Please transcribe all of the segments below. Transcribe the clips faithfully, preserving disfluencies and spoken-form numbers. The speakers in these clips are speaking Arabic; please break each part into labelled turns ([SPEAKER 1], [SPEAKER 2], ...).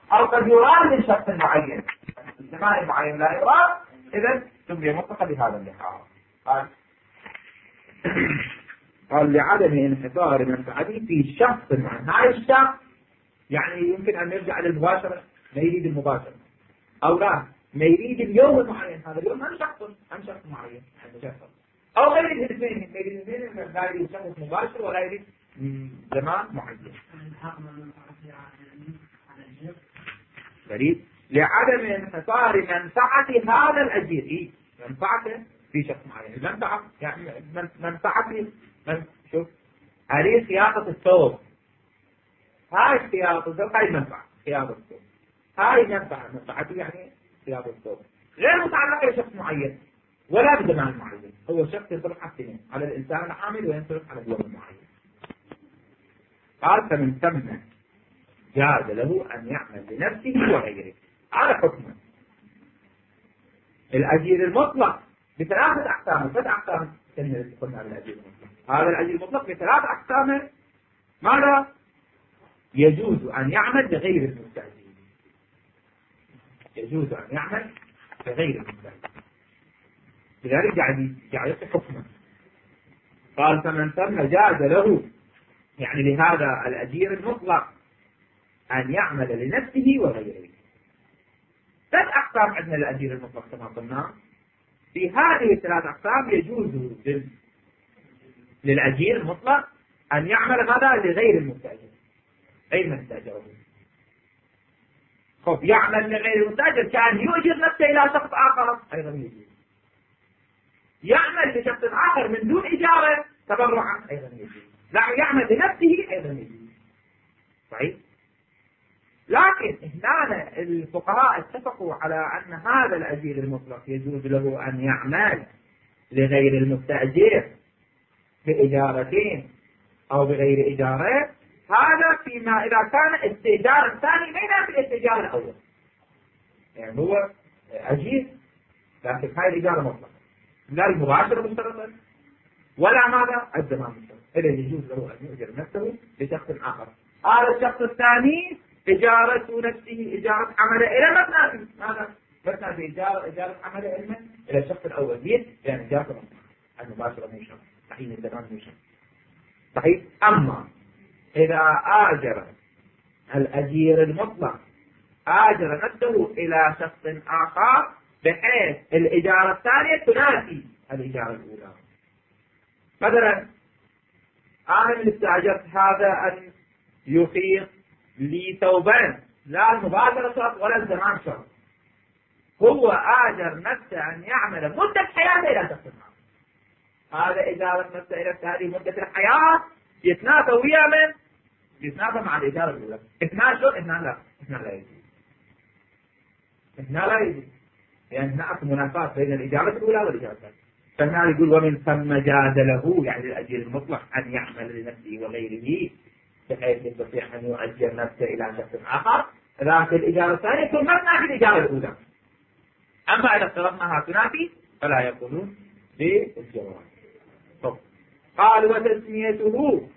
[SPEAKER 1] أو قد يراد من شخص معين الزمان المعين لا يراد، إذا سمي مطلقة بهذا اللحاظ. قال قال لعدم انحصار منفعته في شخص معين. هذا الشخص يعني يمكن أن يرجع للمباشرة، ما يريد المباشرة، أو لا ما يريد اليوم المعين، هذا اليوم هم شخص هم شخص معين شخص. أو غير الاثنين، ما يريد الاثنين لا يريد شخص مباشر ولا يريد زمان معين. بريد لعدم انحصار منفعة هذا الأجير. إيه منفعته في شخص معين. المنفعة يعني منفعته من شوف هذه خياطة الثوب، هاي خياطة الثوب هاي منفعة خياطة الثوب، هاي منفعة منفعته يعني خياطة الثوب غير متعلقة بشخص معين ولا بزمان معين. هو شخص ينطبق على السنين على الإنسان العامل وينطبق على اليوم المعين. قال فمن ثم جاز له أن يعمل لنفسه وغيره. على حكمه الأجير المطلق بثلاثة أقسام. ثلاث أقسام قلنا بالأجير المطلق. هذا الأجير المطلق بثلاث أقسام. ماذا؟ يجوز أن يعمل لغير المستأجر، يجوز أن يعمل لغير المستأجر، لذلك قاعد يعطي حكمه. قال فمن ثم جاز له يعني لهذا الأجير المطلق أن يعمل لنفسه وغيره. ثلاث أقسام عندنا الأجير المطلق كما قلنا. في هذه الثلاث أقسام يجوز للأجير المطلق أن يعمل هذا لغير المستأجر، غير من استأجره. خب يعمل لغير المستأجر كان يؤجر نفسه إلى شخص آخر أيضا يجوز. يعمل لشخص آخر من دون إجارة تبرعا أيضا يجوز. لا يعمل لنفسه أيضا يجوز. صحيح؟ لكن هنا الفقهاء اتفقوا على أن هذا الأجير المطلق يجوز له أن يعمل لغير المستأجر بإجارتين أو بغير إجارة. هذا فيما إذا كان استئجار الثاني ما ينافي الاستئجار الأول. يعني هو أجير لكن هاي الإجارة مطلقة لا المباشرة مشترطة ولا ماذا الزمان مشترط. إذا يجوز له أن يؤجر نفسه لشخص آخر. هذا الشخص الثاني إجارة نفسه إجارة عمله إلى ما تنافي ماذا؟ ما تنافي إجارة إجارة عمله علما إلى الشخص الأول دي يعني إجارة المباشرة مو شرط. صحيح الزمان مو شرط. صحيح. أما إذا آجر الأجير المطلق آجر نفسه إلى شخص آخر بحيث الإجارة الثانية تنافي الإجارة الأولى. مثلا أنا من استأجرت هذا أن يخيط لي ثوبان، لا المباشرة شرط ولا الزمان شرط. هو آجر نفسه أن يعمل مدة حياته إلى شخص آخر. هذا إجارة نفسه إلى هذه مدة الحياة يتنافى ويا من؟ يتنافى مع الإجارة الأولى. اثنان شو؟ اثنان لا اثنان لا يجوز. اثنان لا يجوز يعني هناك منافاة بين الإجارة الأولى والإجارة الثانية. فهنا يقول ومن ثم جاز له يعني الأجير المطلق أن يعمل لنفسه وغيره بحيث يستطيع أن يؤجر نفسه إلى شخص آخر. ذات الإجارة الثانية ثم تنافي الإجارة الأولى. أما إذا افترضناها تنافي فلا يقولون بالجواز. طب قال وتسميته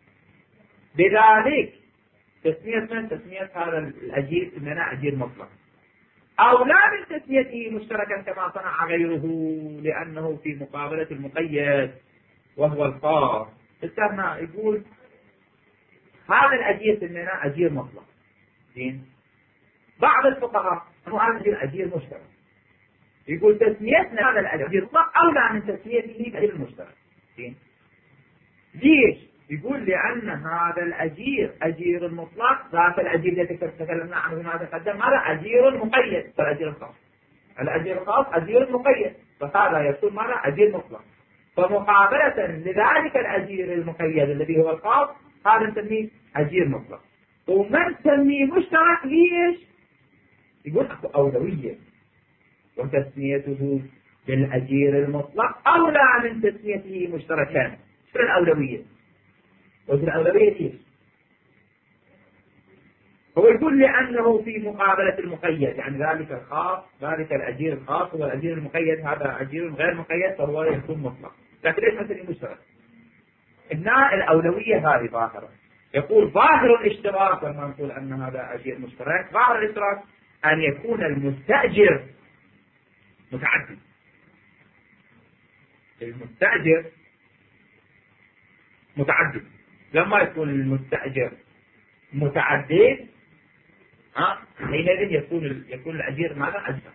[SPEAKER 1] بذلك تسمية من تسمية هذا الأجير إننا أجير مطلق أو لا من تسميته مشتركا كما صنع غيره لأنه في مقابلة المقيد وهو الخاص. استثناء يقول هذا الأجير إننا أجير مطلق. زين بعض الفقهاء هو هذا الأجير مشترك يقول تسميتنا هذا الأجير مطلق أولى من تسميته بأجير المشترك. زين ليش؟ يقول لأن هذا الأجير أجير المطلق ذات الأجير الذي تكلمنا عنه فيما تقدم هذا أجير مقيد. فالأجير الخاص الأجير الخاص أجير مقيد فهذا يكون ماذا أجير مطلق. فمقابلة لذلك الأجير المقيد الذي هو الخاص هذا نسميه أجير مطلق. وما نسميه مشترك ليش؟ يقول أكو أولوية وتسميته بالأجير المطلق أولى من تسميته مشتركا. شو الأولوية؟ وفي الأولوية ليش؟ هو يقول لأنه في مقابلة المقيد يعني ذلك الخاص ذلك الأجير الخاص هو الأجير المقيد هذا أجير غير مقيد فهو يكون مطلق. لكن ليش مثل مشترك؟ هنا الأولوية هذه ظاهرة يقول ظاهر الاشتراك لما نقول أن هذا أجير مشترك، ظاهر الاشتراك أن يكون المستأجر متعدد. المستأجر متعدد. لما يكون المستأجر متعدد ها حينئذ يكون يكون الأجير ماذا؟ أجزاء.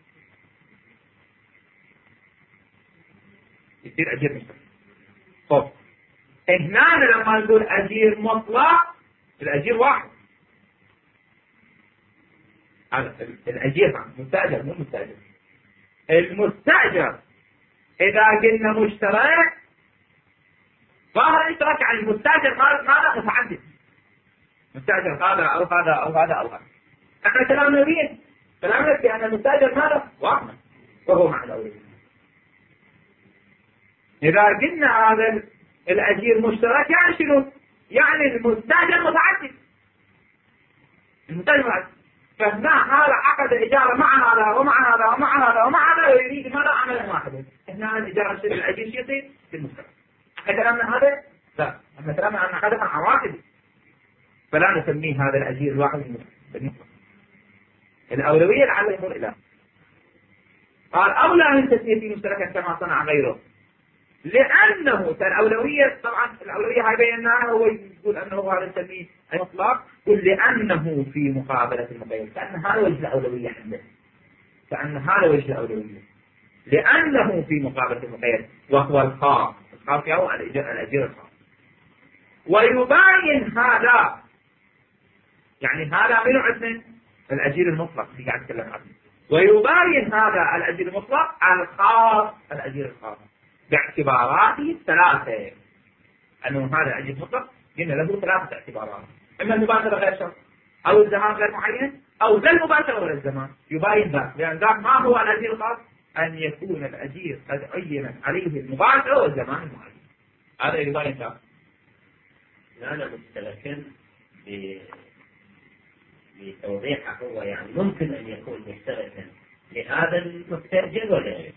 [SPEAKER 1] يصير أجير مشترك. طب هنا لما نقول أجير مطلق الأجير واحد. هذا الأجير مستأجر مو مستأجر. المستأجر إذا قلنا مشترك ظاهر الاشتراك عن المستأجر ماذا؟ متعدد. مستأجر هذا أو هذا أو هذا أو هذا. احنا كلامنا مين؟ كلامنا بأن المستأجر ماذا؟ واحد وهو معنى الأولوية. إذا قلنا هذا الأجير مشترك يعني شنو؟ يعني المستأجر متعدد. المستأجر متعدد. فهنا هذا عقد إجارة مع هذا ومع هذا ومع هذا ومع هذا ويريد ماذا؟ عملا واحدا. هنا الإجارة شيء الأجير شيء يصير في المشترك. احنا كلامنا هذا؟ لا. احنا كلامنا أن هذا مع واحد. فلا نسميه هذا الأجير الواحد بالنسبة. الأولوية لعل ينظر إلى قال أولى من تسميته مشتركا كما صنع غيره، لأنه الأولوية طبعا الأولوية هاي بيناها هو يقول أنه هذا نسميه مطلق، قل لأنه في مقابلة المقيد، كأن هذا وجه الأولوية عنده، كأن هذا وجه الأولوية، لأنه في مقابلة المقيد وهو الخاص، الخاص هو الأجير الخاص. ويباين هذا يعني هذا من عندنا الأجير المطلق اللي قاعد نتكلم عنه، ويباين هذا الأجير المطلق الخاص الأجير الخاص باعتباراته الثلاثة. أنه هذا الأجير المطلق قلنا له ثلاثة اعتبارات، إما المباشرة غير شرط، أو الزمان غير معين، أو لا المباشرة ولا الزمان. يباين ذلك، لأن ذاك ما هو الأجير الخاص؟ أن يكون الأجير قد عينت عليه المباشرة والزمان المعين. هذا يباين ذلك.
[SPEAKER 2] أنا مستلكن بتوضيحه هو يعني ممكن أن يكون مشتركا لهذا المستأجر ولا غيره؟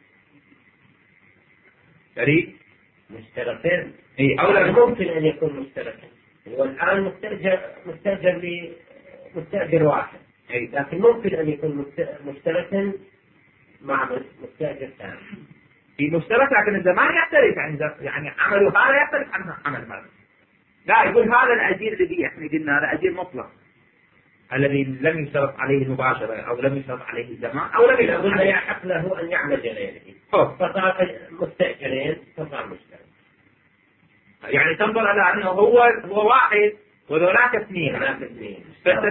[SPEAKER 1] فريق
[SPEAKER 2] مشتركين
[SPEAKER 1] اي اولا
[SPEAKER 2] ممكن ان يكون مشتركا. هو الان مستاجر مستاجر لمستاجر واحد،
[SPEAKER 1] اي
[SPEAKER 2] لكن ممكن ان يكون مشتركا مع مستاجر ثاني.
[SPEAKER 1] في مشترك لكن الزمان يختلف، يعني يعني عمله هذا يختلف عن عمل هذا. لا يقول هذا الاجير الذي احنا قلنا هذا اجير مطلق الذي لم يشترط عليه المباشرة أو لم يشترط عليه الزمان أو لم يشترط
[SPEAKER 2] عليه يحق له أن يعمل لغيره، فصار مستأجرين فصار مشترك.
[SPEAKER 1] يعني تنظر على أنه هو هو واحد وذولاك اثنين،
[SPEAKER 2] هناك اثنين،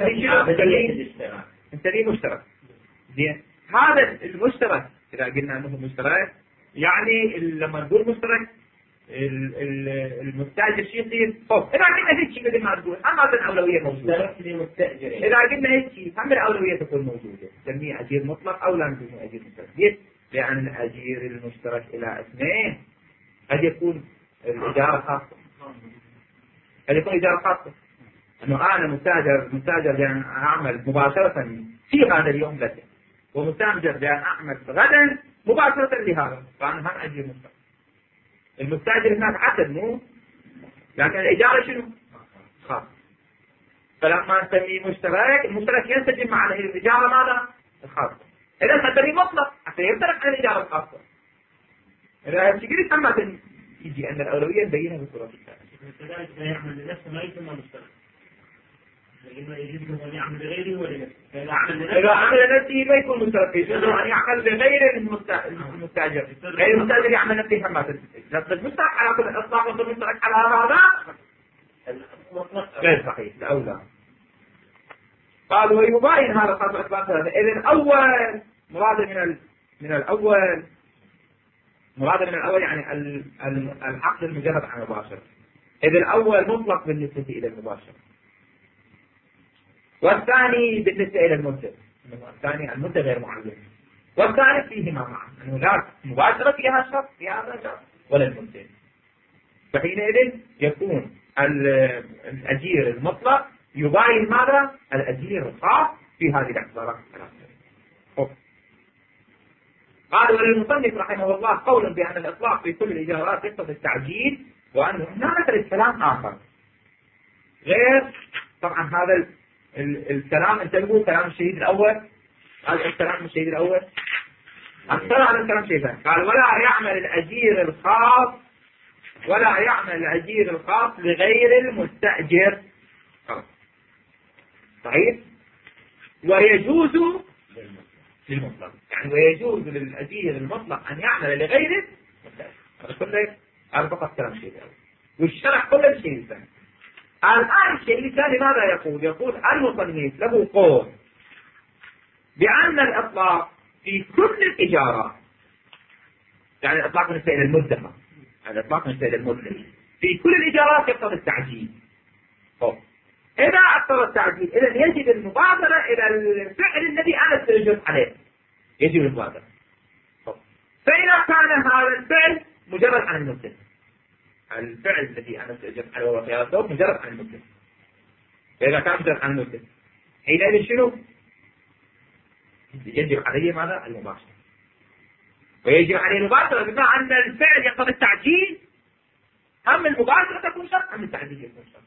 [SPEAKER 1] فالتالي مشترك. زين هذا المشترك إذا قلنا أنه مشترك يعني لما نقول مشترك المستأجر شيء يصير فوق. إذا قلنا هيك شيء مثل ما تقول أما الأولوية موجودة. إذا قلنا هيك شيء هم الأولوية تكون موجودة، نسميه أجير مطلق أو لا نسميه أجير مشترك. لأن الأجير المشترك إلى اثنين قد يكون الإجارة خاصة، قد يكون إجارة خاصة أنه أنا مستأجر مستأجر بأن أعمل مباشرة في هذا اليوم بس، ومستأجر بأن أعمل غدا مباشرة لهذا، فأنا هم أجير مشترك. المستأجر هناك عدد مو، لكن الإجارة شنو؟ خاص. فلما نسميه مشترك، المشترك ينسجم مع الإجارة ماذا؟ الخاصة. إذا نسميه مطلق حتى يفترق عن الإجارة الخاصة. إذا تقول ثم يجي أن الأولوية نبينها بصورة الثانية.
[SPEAKER 3] كذلك لا يعمل لنفسه ما يسمى مشترك. لأنه يجب أن يعمل لغيره ولا نفسه.
[SPEAKER 1] إذا عمل لنفسه ما يكون مشترك، يجب أن يعمل لغير المستأجر. غير المستأجر يعمل نفسه هم ما تنسي. لكن المشترك على كل الإطلاق وصل المشترك على هذا غير صحيح الأولى. قال ويباين هذا الخاص إثبات ثلاثة. إذن الأول مراد من ال... من الأول مراد من الأول يعني ال... ال... العقد المجرد عن المباشرة. إذن الأول مطلق بالنسبة إلى المباشرة، والثاني بالنسبة إلى المدة. الثاني المدة غير معينة، والثالث فيهما معا أنه لا مباشرة فيها شرط فيها هذا شرط ولا المدة. فحينئذ يكون الأجير المطلق يباين ماذا؟ الأجير الخاص في هذه الاعتبارات الثلاثة. قال وللمصنف رحمه الله قول بأن الإطلاق في كل الإجارات يقتضي التعجيل، وأنه هناك كلام آخر غير طبعا هذا الكلام انت تقول كلام الشهيد الاول، هذا الكلام الشهيد الاول اكثر على الكلام شيء ثاني. قال ولا يعمل الاجير الخاص ولا يعمل الاجير الخاص لغير المستاجر. صحيح. ويجوز للمطلق، يعني ويجوز للاجير المطلق ان يعمل لغيره المستاجر. هذا كله هذا فقط كلام شيء ثاني، والشرح كله الشيء الثاني. الآن الشيء الثاني ماذا يقول؟ يقول المصنف له قول بأن الإطلاق في كل الإجارات، يعني الإطلاق بالنسبة إلى المدة، يعني الإطلاق بالنسبة إلى المدة في كل الإجارات يقتضي التعجيل. طب إذا اقتضى التعجيل إذا يجب المبادرة إلى الفعل الذي أنا سأجر عليه، يجب المبادرة. طب فإذا كان هذا الفعل مجرد عن المدة، الفعل الذي أنا سأجر عليه هو خيار الثوب مجرد عن المدة، فإذا كان مجرد عن المدة حينئذ شنو؟ يجب عليه ماذا؟ المباشرة. ويجب عليه المباشرة بما أن الفعل يقتضي التعجيل، أما المباشرة تكون شرط، أما التعجيل يكون شرط.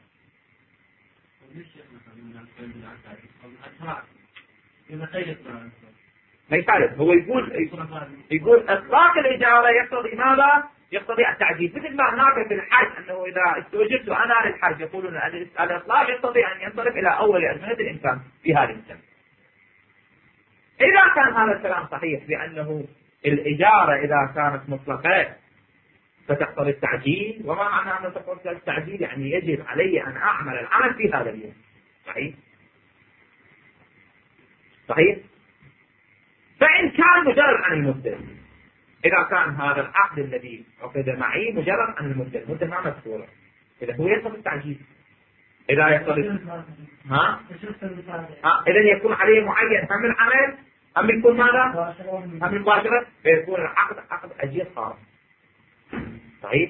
[SPEAKER 1] ما يخالف، هو يقول يقول إطلاق الإجارة يقتضي ماذا؟ يقتضي التعجيل، مثل ما هناك في الحج أنه إذا استوجبت أنا للحج يقولون الإطلاق يقتضي أن ينطلق إلى أول أزمنة الإمكان في هذه السنة. إذا كان هذا الكلام صحيح بأنه الإجارة إذا كانت مطلقة فتقتضي التعجيل، وما معنى أن تقتضي التعجيل؟ يعني يجب علي أن أعمل العمل في هذا اليوم. صحيح؟ صحيح؟ فإن كان مجرد عن المدة، إذا كان هذا العقد الذي عقد معي مجرد عن المدة، المدة ما مذكورة، إذا هو يقتضي التعجيل. إذا يقتضي ها؟ ها إذا يكون عليه معين هم العمل أم يكون ماذا؟ هم المباشرة، فيكون العقد عقد أجير خاص. صحيح؟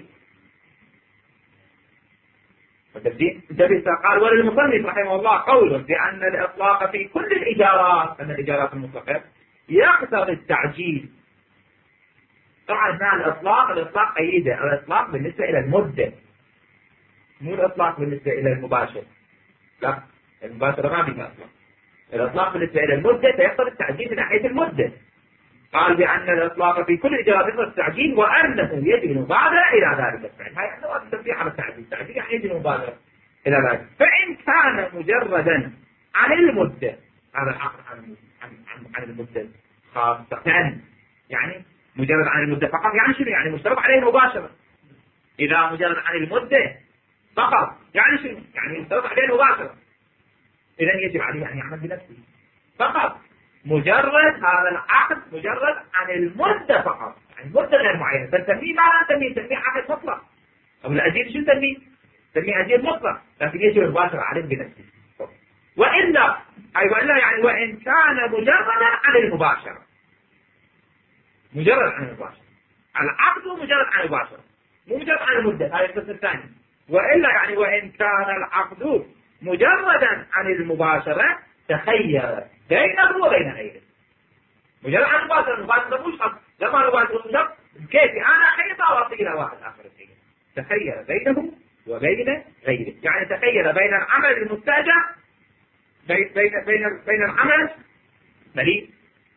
[SPEAKER 1] انتبه. قال وللمصنف رحمه الله قول بأن الإطلاق في كل الإجارات، أن الإجارات المطلقة يقتضي التعجيل. طبعا هنا الإطلاق الإطلاق قيده، الإطلاق بالنسبة إلى المدة، مو الإطلاق بالنسبة إلى المباشر. لا، المباشرة ما فيها إطلاق. الإطلاق بالنسبة إلى المدة فيقتضي التعجيل من ناحية المدة. قال بأن الإطلاق في كل إجارة يقتضي التعجيل، وأنه يجب المبادرة إلى ذلك الفعل. هاي أنه التنبيه على التعجيل، التعجيل يعني يجب المبادرة إلى ذلك. فإن كان مجردا عن المدة، هذا العقد عن عن عن المدة خاصة، يعني مجرد عن المدة فقط، يعني شنو؟ يعني مشترط عليه المباشرة. إذا مجرد عن المدة فقط يعني شنو؟ يعني مشترط عليه المباشرة، إذا يجب عليه أن يعمل بنفسه فقط. مجرد هذا العقد مجرد عن المدة فقط، يعني المدة غير معينة، فنسميه ما نسميه نسميه عقد مطلق. أو الأجير شو نسميه؟ نسميه أجير مطلق، لكن يجب المباشرة عليه بنفسه. وإلا أي وإلا يعني وإن كان مجردا عن المباشرة، مجرد عن المباشرة، العقد مجرد عن المباشرة، مو مجرد عن المدة. هذا القسم الثاني. وإلا يعني وإن كان العقد مجردا عن المباشرة تخير بينه وبين غيره. مجرد عن المباشرة، المباشرة مش شرط، لما المباشرة مش شرط كيفي أنا خيطة وأعطي إلى واحد آخر الشيء. تخير بينه وبين غيره، يعني تخير بين العمل المستأجر بين بين بين بين العمل مليء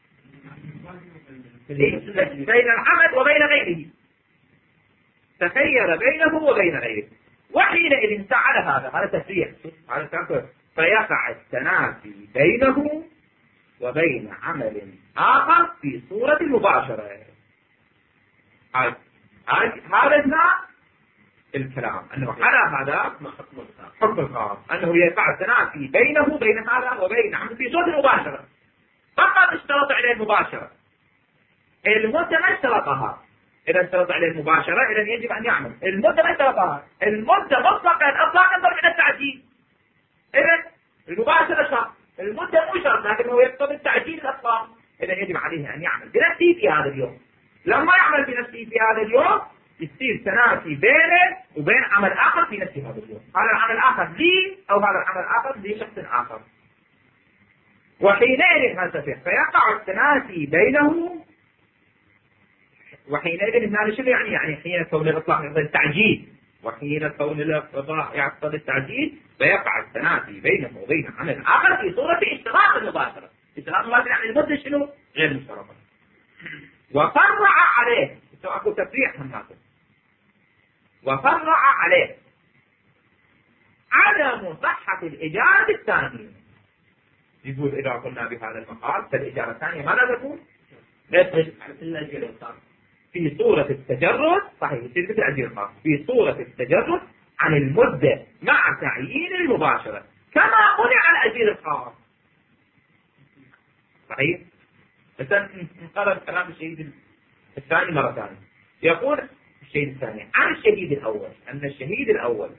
[SPEAKER 1] بين العمل وبين غيره، تخير بينه وبين غيره. وحينئذ فعل هذا هذا تفريع، هذا تفريع، فيقع التنافي بينه وبين عمل آخر في صورة المباشرة. هذا هذا الكلام أنه على هذا حكم الخاص، أنه يقع التنافي بينه وبين هذا وبين عمل في صورة المباشرة. فقط اشترط عليه المباشرة، المدة ما اشترطها. إذا اشترط عليه المباشرة إذا يجب أن يعمل. المدة ما اشترطها، المدة مطلقا إطلاقا ينظر من التعجيل. إذا المباشرة شرط، المدة مو شرط، لكن هو يقتضي التعجيل الإطلاق. إذا يجب عليه أن يعمل بنفسه في هذا اليوم. لما يعمل بنفسه في هذا اليوم يصير تنافي بينه وبين عمل آخر في نفس هذا اليوم. هذا العمل الآخر لي أو هذا العمل الآخر لشخص آخر. وحينئذ هالتفريق فيقع التنافي بينه. وحينئذ هذا شنو يعني؟ يعني حين كون الإطلاق يقتضي التعجيل، وحين كون الاقتضاء يقتضي التعجيل فيقع التنافي بينه وبين عمل آخر في صورة اشتراط المباشرة. اشتراط المباشرة يعني المدة شنو؟ غير مشترطة. وفرع عليه، اكو تفريع هناك، وفرع عليه عدم صحة الإجارة الثانية. يقول إذا قلنا بهذا المقال فالإجارة الثانية ماذا تكون؟ في صورة التجرد، صحيح يصير مثل الأجير الخاص، في صورة التجرد عن المدة مع تعيين المباشرة كما منع الأجير الخاص. صحيح؟ مثلا نقرأ كلام الشهيد الثاني مرة ثانية. يقول الشهيد الثاني عن الشهيد الأول أن الشهيد الأول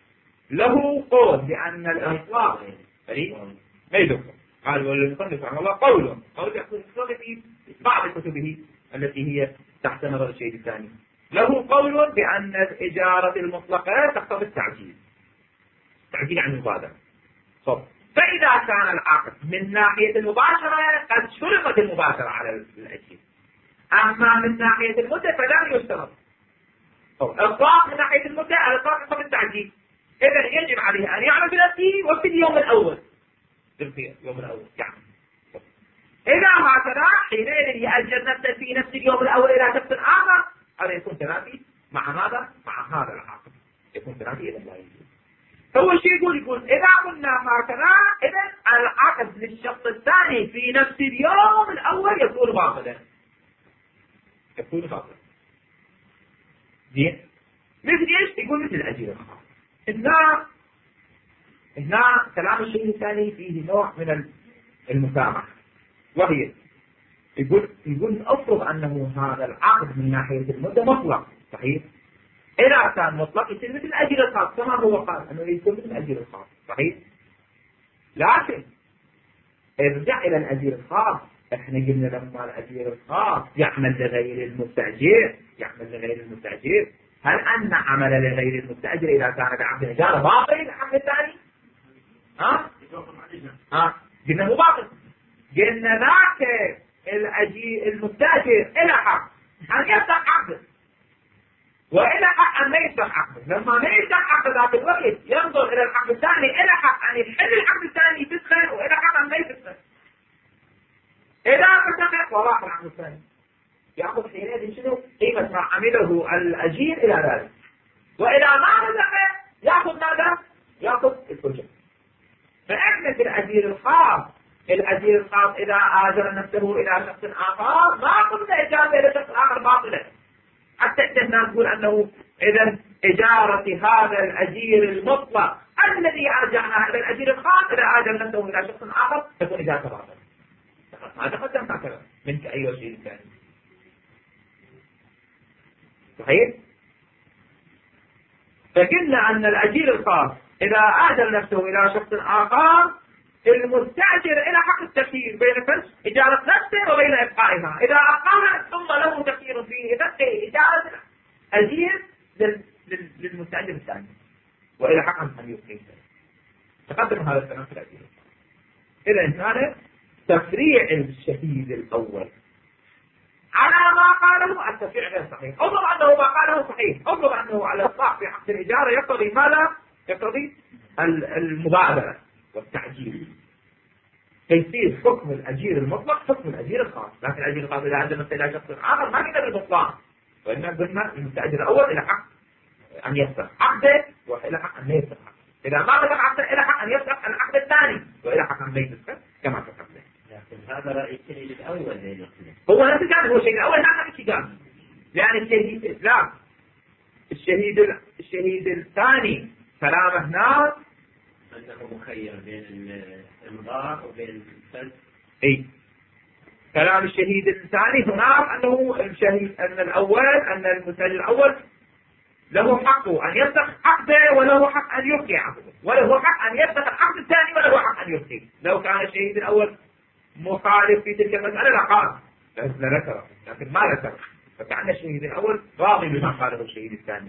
[SPEAKER 1] له قول بأن الإطلاق ما يدخل. قال والمصنف رحمه الله قوله قول يقول في بعض كتبه التي هي تحت نظر الشهيد الثاني له قول بأن الإجارة المطلقة تقتضي التعجيل. التعجيل عن المبادرة. صح. فإذا كان العقد من ناحية المباشرة قد شرطت المباشرة على الأجير، أما من ناحية المدة فلم يشترط. الإطلاق من ناحية المدة الإطلاق يقتضي التعجيل، إذا يجب عليه أن يعمل بنفسه وفي اليوم الأول. في اليوم الأول يعني. إذا هكذا حينئذ يأجر نفسه في نفس اليوم الأول إلى شخص آخر، هذا يكون تنافي مع ماذا؟ مع هذا العقد. يكون تنافي إذا لا يجوز. هو شيء يقول يقول إذا قلنا هكذا إذا العقد للشخص الثاني في نفس اليوم الأول يكون باطلا. يكون باطلا. زين؟ مثل ايش؟ يقول مثل الأجير الخاص. هنا هنا كلام الشيء الثاني فيه نوع من المسامحة، وهي يقول يقول افرض انه هذا العقد من ناحية المدة مطلق. صحيح؟ إذا كان مطلق يصير مثل الأجير الخاص كما هو قال انه يكون مثل الأجير الخاص. صحيح؟ لكن ارجع إلى الأجير الخاص، احنا قلنا لما الأجير الخاص يعمل لغير المستأجر يعمل لغير المستأجر، هل أن عمل لغير المستأجر إذا كان بعقد إجارة باطل الحق الثاني؟ ها؟ ها؟ قلنا مو باطل. قلنا ذاك الأجير المستأجر إلى حق أن يفتح عقده وإلى حق أن لا يفتح عقده. لما لا يفتح عقده ذاك الوقت ينظر إلى الحق الثاني إلى حق أن يحل العقد الثاني فسخا وإلى حق أن لا يفسخ. إذا فسخ وراح العقد الثاني يأخذ حينئذ شنو؟ قيمة ما عمله الأجير إلى ذلك. وإذا ما فسخ يأخذ ماذا؟ يأخذ الأجر. فإحنا في الأجير الخاص الأجير الخاص إذا آجر نفسه إلى شخص آخر ما قلنا إجارة إلى شخص آخر باطلة، حتى إحنا نقول أنه إذا إجارة هذا الأجير المطلق الذي أرجعناه إلى الأجير الخاص إذا آجر نفسه إلى شخص آخر تكون إجارة باطلة. هذا قدم هكذا منك أي شيء ثاني. صحيح؟ فقلنا أن الأجير الخاص إذا آجر نفسه إلى شخص آخر المستأجر إلى حق التخيير بين فرش إجارة نفسه وبين إبقائها. إذا أبقاها ثم له تخيير فيه يبقي إجارة أجير للمستأجر الثاني وإلى حق أن يبقيه. تقدم هذا الكلام في الأجير. إذا هذا تفريع الشهيد الأول على ما قاله التفريع غير صحيح. أفرض أنه ما قاله صحيح، أفرض أنه على الإطلاق في حق الإجارة يقتضي ماذا؟ يقتضي المبادرة والتعجيل، فيصير حكم الأجير المطلق حكم الأجير الخاص. لكن الأجير الخاص إذا عندنا إلى شخص آخر ما قدر البطلان، وإنما قلنا المستأجر الأول إلى حق أن يفسخ عقده وإلى حق أن لا يفسخ عقده. إذا ما قدر عقده إلى حق أن يفسخ العقد الثاني وإلى حق أن لا يفسخ كما تقدم.
[SPEAKER 2] لكن هذا رأي الشهيد الأول
[SPEAKER 1] هو نفس الكلام. هو الشهيد الأول نعم الشهيد، يعني الشهيد الإسلام الشهيد الشهيد الثاني كلامه هناك
[SPEAKER 2] أنه مخير بين المضار وبين الفلس.
[SPEAKER 1] اي كلام الشهيد الثاني هناك انه الشهيد ان الاول ان المستأجر الاول له حق ان يفسخ عقده وله حق ان يبقي عقده وله حق ان يفسخ العقد الثاني وله حق ان يبقي. لو كان الشهيد الاول مخالف في تلك المسألة لقال لذكر، لكن ما ذكر، فكأن الشهيد الاول راضي بما قاله الشهيد الثاني.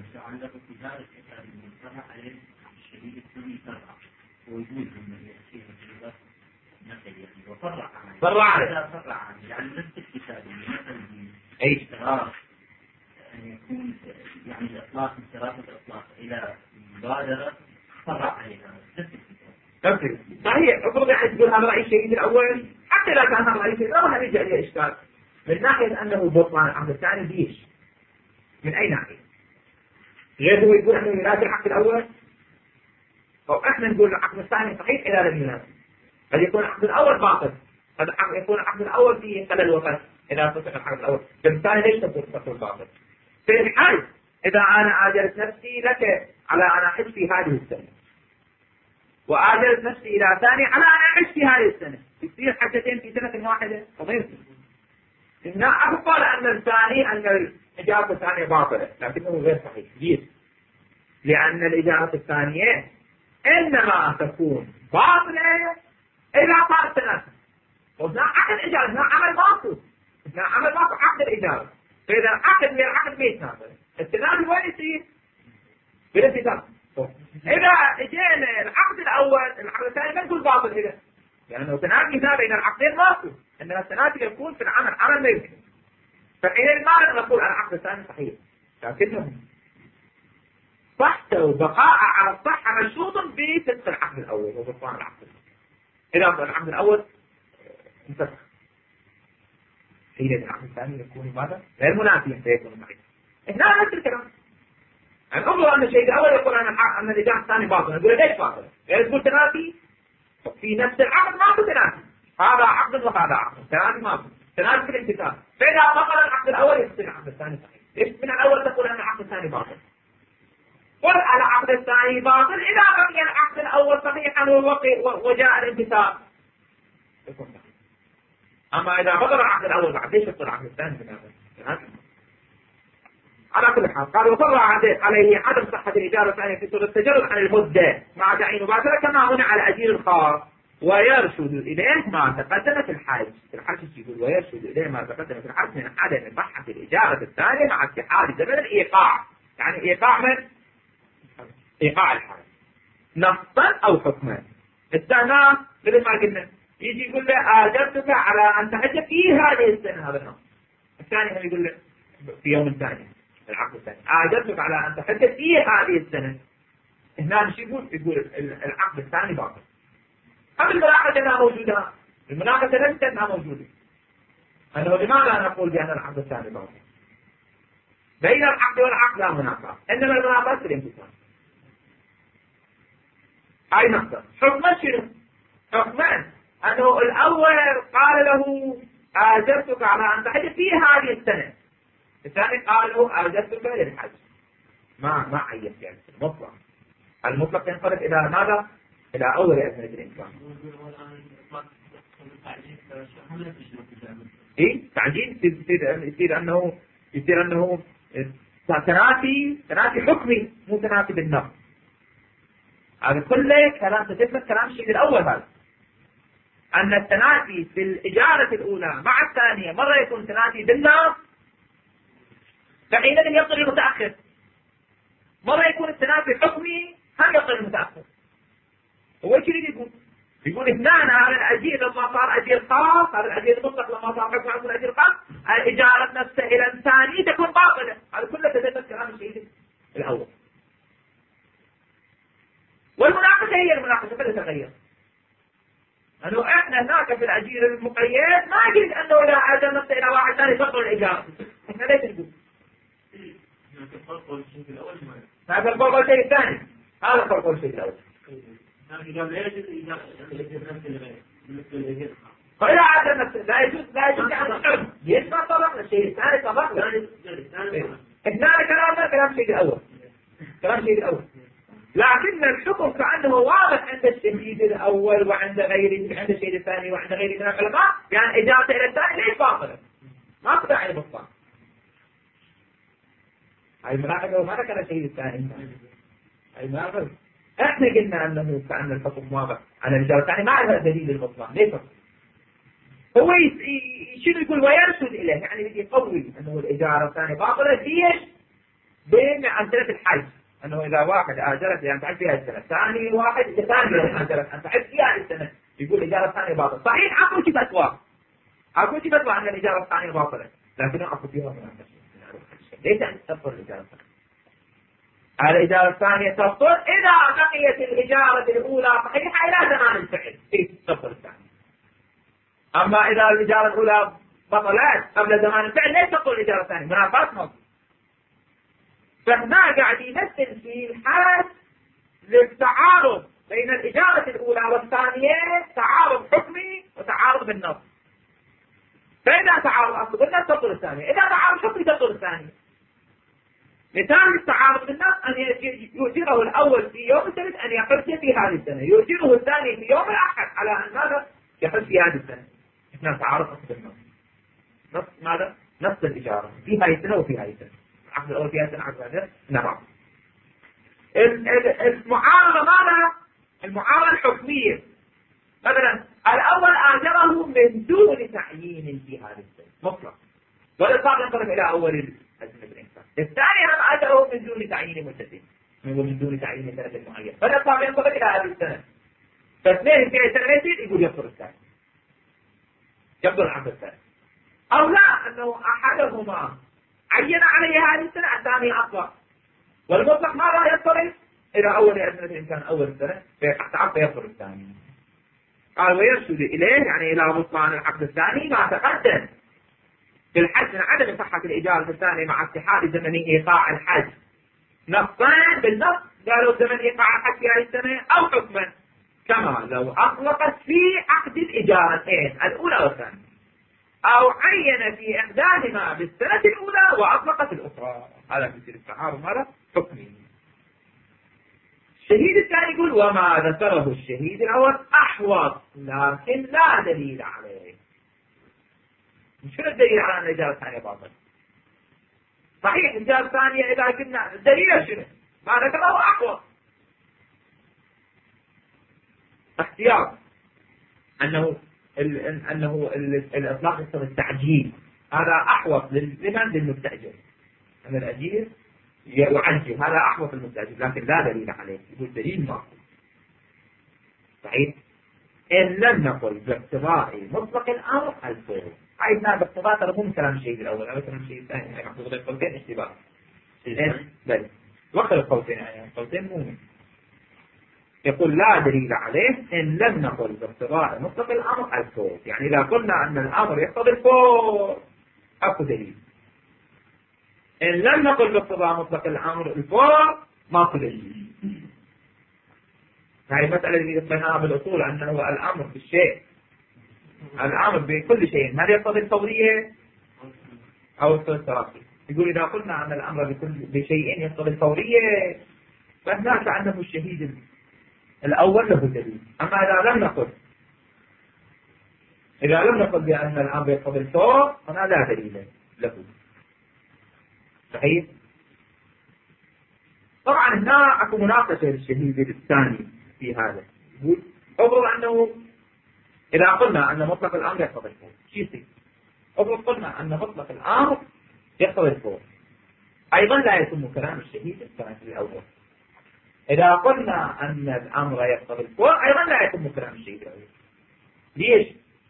[SPEAKER 3] الشهيد الثاني فرع ويقول هم يأتيها في نقل يعني وفرع عنه
[SPEAKER 1] فرع عنه
[SPEAKER 3] فرع عنه يعني نفس الكتاب مثلا
[SPEAKER 1] اي
[SPEAKER 3] اشتراط أن يكون يعني الإطلاق من ثلاثة الإطلاق إلى مبادرة فرع عليها
[SPEAKER 1] نفسي صحيح. افرض يعني تقول هذا رأي الشيء الأول، حتى لا كان هذا رأي الشيء الأول هذا يجي عليه إشكال من ناحية أنه بطلان العقد الثاني ليش؟ من أي ناحية؟ غير هو يقول أنه ينافي العقد الأول، أو إحنا نقول العقد الثاني صحيح إذا لم ينافي، قد يكون العقد الأول باطل، قد يكون العقد الأول فيه خلل وفساد إذا فسد العقد الأول، الثاني ليش تقول تقول باطل؟ في الحال إذا أنا آجلت نفسي لك على أن أعيش في هذه السنة، وآجلت نفسي إلى ثاني على أن أعيش في هذه السنة، يصير حاجتين في سنة واحدة قضيتي. إن أفضل أن الثاني أن الإجابة الثانية باطلة، لكنه غير صحيح ليش؟ لأن الإجابة الثانية إنما تكون باطلة إذا صار التناسب. وإثناء عقد الإجابة إثناء عمل باطل، إثناء عمل باطل عقد الإجابة، فإذا العقد غير عقد بيتناسب التناسب وين يصير؟ بالانتساب. إذا اجينا العقد الأول العقد الثاني ما نقول باطل إذا، لأنه تنافي هنا بين العقدين باطل، إنما التنافي يكون في العمل عمل ما يمكن. فحين ما نقول العقد الثاني صحيح، لكنه صحته وبقاء على الصحة مشروط بفسخ العقد الأول وبطلان العقد الأول. إذا العقد الأول انفسخ، حين العقد الثاني يكون ماذا؟ غير منافيا فيكون صحيح. هنا نفس الكلام. يعني انظر أن الشيء الأول يقول أن أن الإجابة الثاني باطل، نقول ليش باطل؟ غير تقول تنافي في نفس العقد ما في تنافي، هذا عقد وهذا عقد، تنافي ما في، تنافي في الانتساب. فإذا بطل العقد الأول يصير العقد الثاني صحيح. ليش من الأول تقول أن العقد الثاني باطل؟ قل العقد الثاني باطل إذا بقي العقد الأول صحيحا وجاء الانتساب يكون صحيح. أما إذا بطل العقد الأول بعد ليش يبطل العقد الثاني تنافي؟ على كل حال قال وفرع عليه عدم صحة الإجارة الثانية في صورة التجرد عن المدة مع تعيين مباشرة كما هنا على أجير الخاص، ويرشد إليه ما تقدم في الحج. في الحج يقول ويرشد إليه ما تقدم في الحج من عدم صحة الإجارة الثانية مع اتحاد زمن الإيقاع. يعني إيقاع من إيقاع الحج نصا أو حكما. الثاني مثل ما قلنا يجي يقول له آجرتك على أن تحج في هذه السنة، هذا النص. الثاني هم يقول له في يوم ثاني العقد الثاني آجرتك على أن تحج في هذه السنة. هنا مش يقول يقول العقد الثاني باطل. هذه المناقشة أنها موجودة، المناقشة ليست أنها موجودة. أنه لماذا نقول بأن العقد الثاني باطل؟ بين العقد والعقد لا مناقشة، إنما المناقشة في الامتثال. هاي نقطة. حكما شنو؟ حكما أنه الأول قال له آجرتك على أن تحج في هذه السنة، الثاني قال له آجرتك للحج. ما ما عين يعني المطلق. المطلق ينقلب إلى ماذا؟ إلى أول أزمنة الإنسان. إيه تعجيل يصير يصير أنه يصير أنه تنافي تنافي حكمي مو تنافي بالنص. هذا كله كلام تثبت كلام الشيء الأول هذا، أن التنافي في الإجارة الأولى مع الثانية مرة يكون تنافي بالنص فحينئذ يبطل المتأخر، مرة يكون التنافي حكمي هم يبطل المتأخر. هو ايش يريد يقول؟ يقول اثنان هذا الأجير لما صار أجير خاص، هذا الأجير المطلق لما صار حكم عن الأجير خاص، الإجارة نفسها إلى الثاني تكون باطلة. هذا كله تثبت كلام الشيء الأول. والمناقشة هي المناقشة فلا تتغير. أنه إحنا هناك في الأجير المقيد ما قلت أنه لا أجر نفسه إلى واحد ثاني تبطل الإجارة. إحنا ليش نقول؟ هذا الفرق والشيء الثاني، هذا الفرق والشيء الأول. فإذا عاد نفسه لا يجوز لا يجوز عن الحرم يسمع طبعا الشيء الثاني طبعا اثنان كلامنا كلام الشيء الأول كلام الشيء الأول. لكن الحكم كأنه واضح عند الشهيد الأول وعند غيره عند الشهيد الثاني وعند غيره من العلماء، يعني إجابة إلى الثاني ليش باطلة؟ ما قطع البطلان. هاي الملاحظة ما ذكر الشهيد الثاني. هاي الملاحظة احنا قلنا انه كأن الحكم واضح على الإجابة الثاني ما عندنا دليل البطلان. ليش؟ هو شنو يقول ويرشد إليه، يعني بدي يقوي انه الإجارة الثانية باطلة. ليش؟ بين أمثلة الحج، أنه إذا واحد آجرت يعني تعد فيها السنة، ثاني واحد ثاني آجرت أن تعد فيها السنة، يقول الإجارة الثانية باطلة. صحيح أكو شيء فتوى، أكو شيء فتوى أن الإجارة الثانية باطلة، لكن أكو فيها من ليس أن تبطل الإجارة الثانية. الإجارة الثانية تبطل إذا بقيت الإجارة الأولى صحيحة إلى زمان الفعل في تبطل الثانية. أما إذا الإجارة الأولى بطلت قبل زمان الفعل لا تبطل الإجارة الثانية، منافات موجود. فهنا قاعد يمثل في الحالة للتعارض بين الإجارة الأولى والثانية تعارض حكمي وتعارض بالنص. فإذا تعارض أصل بالنص تبطل الثانية، إذا تعارض حكمي تبطل الثانية. مثال التعارض بالنص أن يؤجره الأول في يوم السبت أن يحج في هذه السنة، يؤجره الثاني في يوم الأحد على أن ماذا يحج في هذه السنة. اثنان تعارض أصل بالنص. نص ماذا؟ نص الإجارة في هذه السنة وفي هذه السنة. العقد الأول في هذه السنة، العقد الثاني نعم. المعارضة ماذا؟ المعارضة الحكمية. مثلا الأول آجره من دون تعيين في هذه السنة مطلق، والإطلاق ينقلب إلى أول الأزمة الإنسان. الثاني هم آجره من دون تعيين مدة، من دون تعيين سنة معينة، فالإطلاق ينقلب إلى هذه السنة. فاثنين في سنة يقول يبطل الثاني، يبطل العقد الثاني. أو لا، أنه أحدهما عين عليه هذه السنة، الثاني أطلق، والمطلق ماذا يضطرب إلى أول أزمة الإنسان أول السنة فيحتعب فيضطر الثاني. قال ويرشد إليه يعني إلى بطلان العقد الثاني ما تقدم في الحج من عدم صحة الإجارة الثانية مع اتحاد زمن إيقاع الحج. نصين بالنص قالوا زمن إيقاع الحج في هذه السنة أو حكما، كما لو أطلقت في عقد الإجارتين الأولى والثانية، أو عين في إحداهما بالسنة الأولى وأطلقت الأخرى. هذا يصير التعارض هذا حكمي. الشهيد الثاني يقول وما ذكره الشهيد الأول أحوط لكن لا دليل عليه. شنو الدليل على أن الإجارة الثانية باطل؟ صحيح الإجارة الثانية إذا كنا الدليل شنو؟ ما ذكره أحوط. احتياط أنه ال أنه الإطلاق يصير التعجيل، هذا أحوط لمن؟ للمستأجر. أن الأجير يعجل، هذا أحوط المستأجر، لكن لا دليل عليه. يقول دليل ما صحيح. إن لم نقل باقتضاء مطلق الأمر الفور. عايزنا باقتضاء ترى مو كلام الشيء الأول، أو كلام الشيء الثاني، يعني محطوط القولتين اشتباه. بل وخر القولتين يعني القولتين مو يقول لا دليل عليه إن لم نقل باقتضاء مطلق الأمر الفور. يعني إذا قلنا أن الأمر يقتضي الفور أكو دليل. إن لم نقل باقتضاء مطلق الأمر الفور ماكو دليل. هاي المسألة اللي قلناها بالأصول أنه الأمر بالشيء، الأمر بكل شيء هل يقتضي الفورية أو التراخي؟ يقول إذا قلنا أن الأمر بكل بشيء يقتضي الفورية فهناك عنه الشهيد الأول له دليل. أما إذا لم نقل إذا لم نقل بأن الأمر يقتضي الفور فهذا لا دليل له. صحيح؟ طبعا هنا أكو مناقشة للشهيد الثاني في هذا. يقول أفرض أنه إذا قلنا أن مطلق الأمر يقتضي الفور شو يصير؟ أفرض قلنا أن مطلق الأمر يقتضي الفور، أيضا لا يتم كلام الشهيد الثاني الأول. إذا قلنا أن الأمر يقتضي الفور أيضا لا يتم كلام الشهيد الأول. ليش؟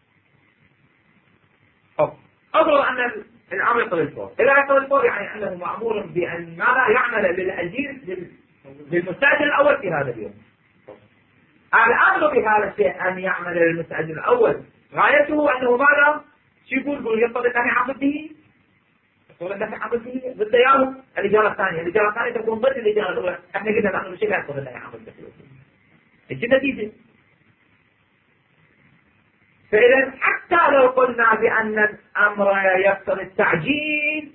[SPEAKER 1] أفرض أن الأمر يقتضي الفور، إذا يقتضي الفور يعني أنه مأمور بأن ماذا يعمل للأجير للمستأجر الأول في هذا اليوم. الأمر بهذا الشيء أن يعمل للمستأجر الأول غايته أنه ماذا؟ شو يقول؟ يقول يقتضي النهي عن ضده، يقتضي النهي عن ضده ضد ياهو الإجارة الثانية، الإجارة الثانية تكون ضد الإجارة الأولى. إحنا قلنا الأمر بالشيء لا يقتضي النهي عن ضده. إيش النتيجة؟ فإذا حتى لو قلنا بأن الأمر يقتضي التعجيل،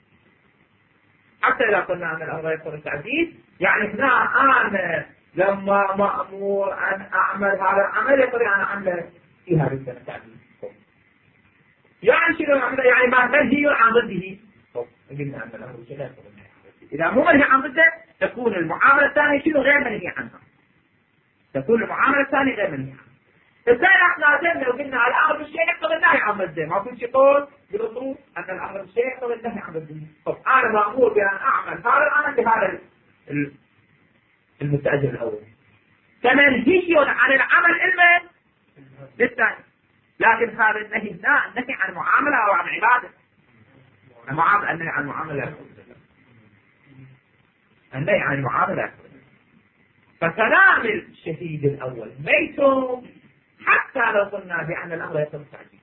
[SPEAKER 1] حتى لو قلنا أن الأمر يقتضي التعجيل يعني هنا أنا لما مأمور أن أعمل هذا العمل يقتضي أن أعمل في هذه السنة تعجيل. يعني شنو العمل؟ يعني ما منهي عن ضده. قلنا أن الأمر لا يقتضي النهي عن ضده. إذا مو منهي عن ضده تكون المعاملة الثانية شنو؟ غير منهي عنها. تكون المعاملة الثانية غير منهي عنها. فإذا احنا زين لو قلنا الأمر بالشيء يقتضي النهي عن ضده، ما في شيء قول بالأصول أن الأمر بالشيء يقتضي النهي عن ضده. طب أنا مأمور بأن أعمل هذا العمل بهذا المستأجر الأول، فمنهي عن العمل المن للثاني. لكن هذا النهي هنا النهي عن معاملة أو عن عبادة، المعاملة النهي عن معاملة. النهي عن المعاملة. فكلام الشهيد الأول ميتم حتى لو قلنا بأن الأمر يتم التعجيل.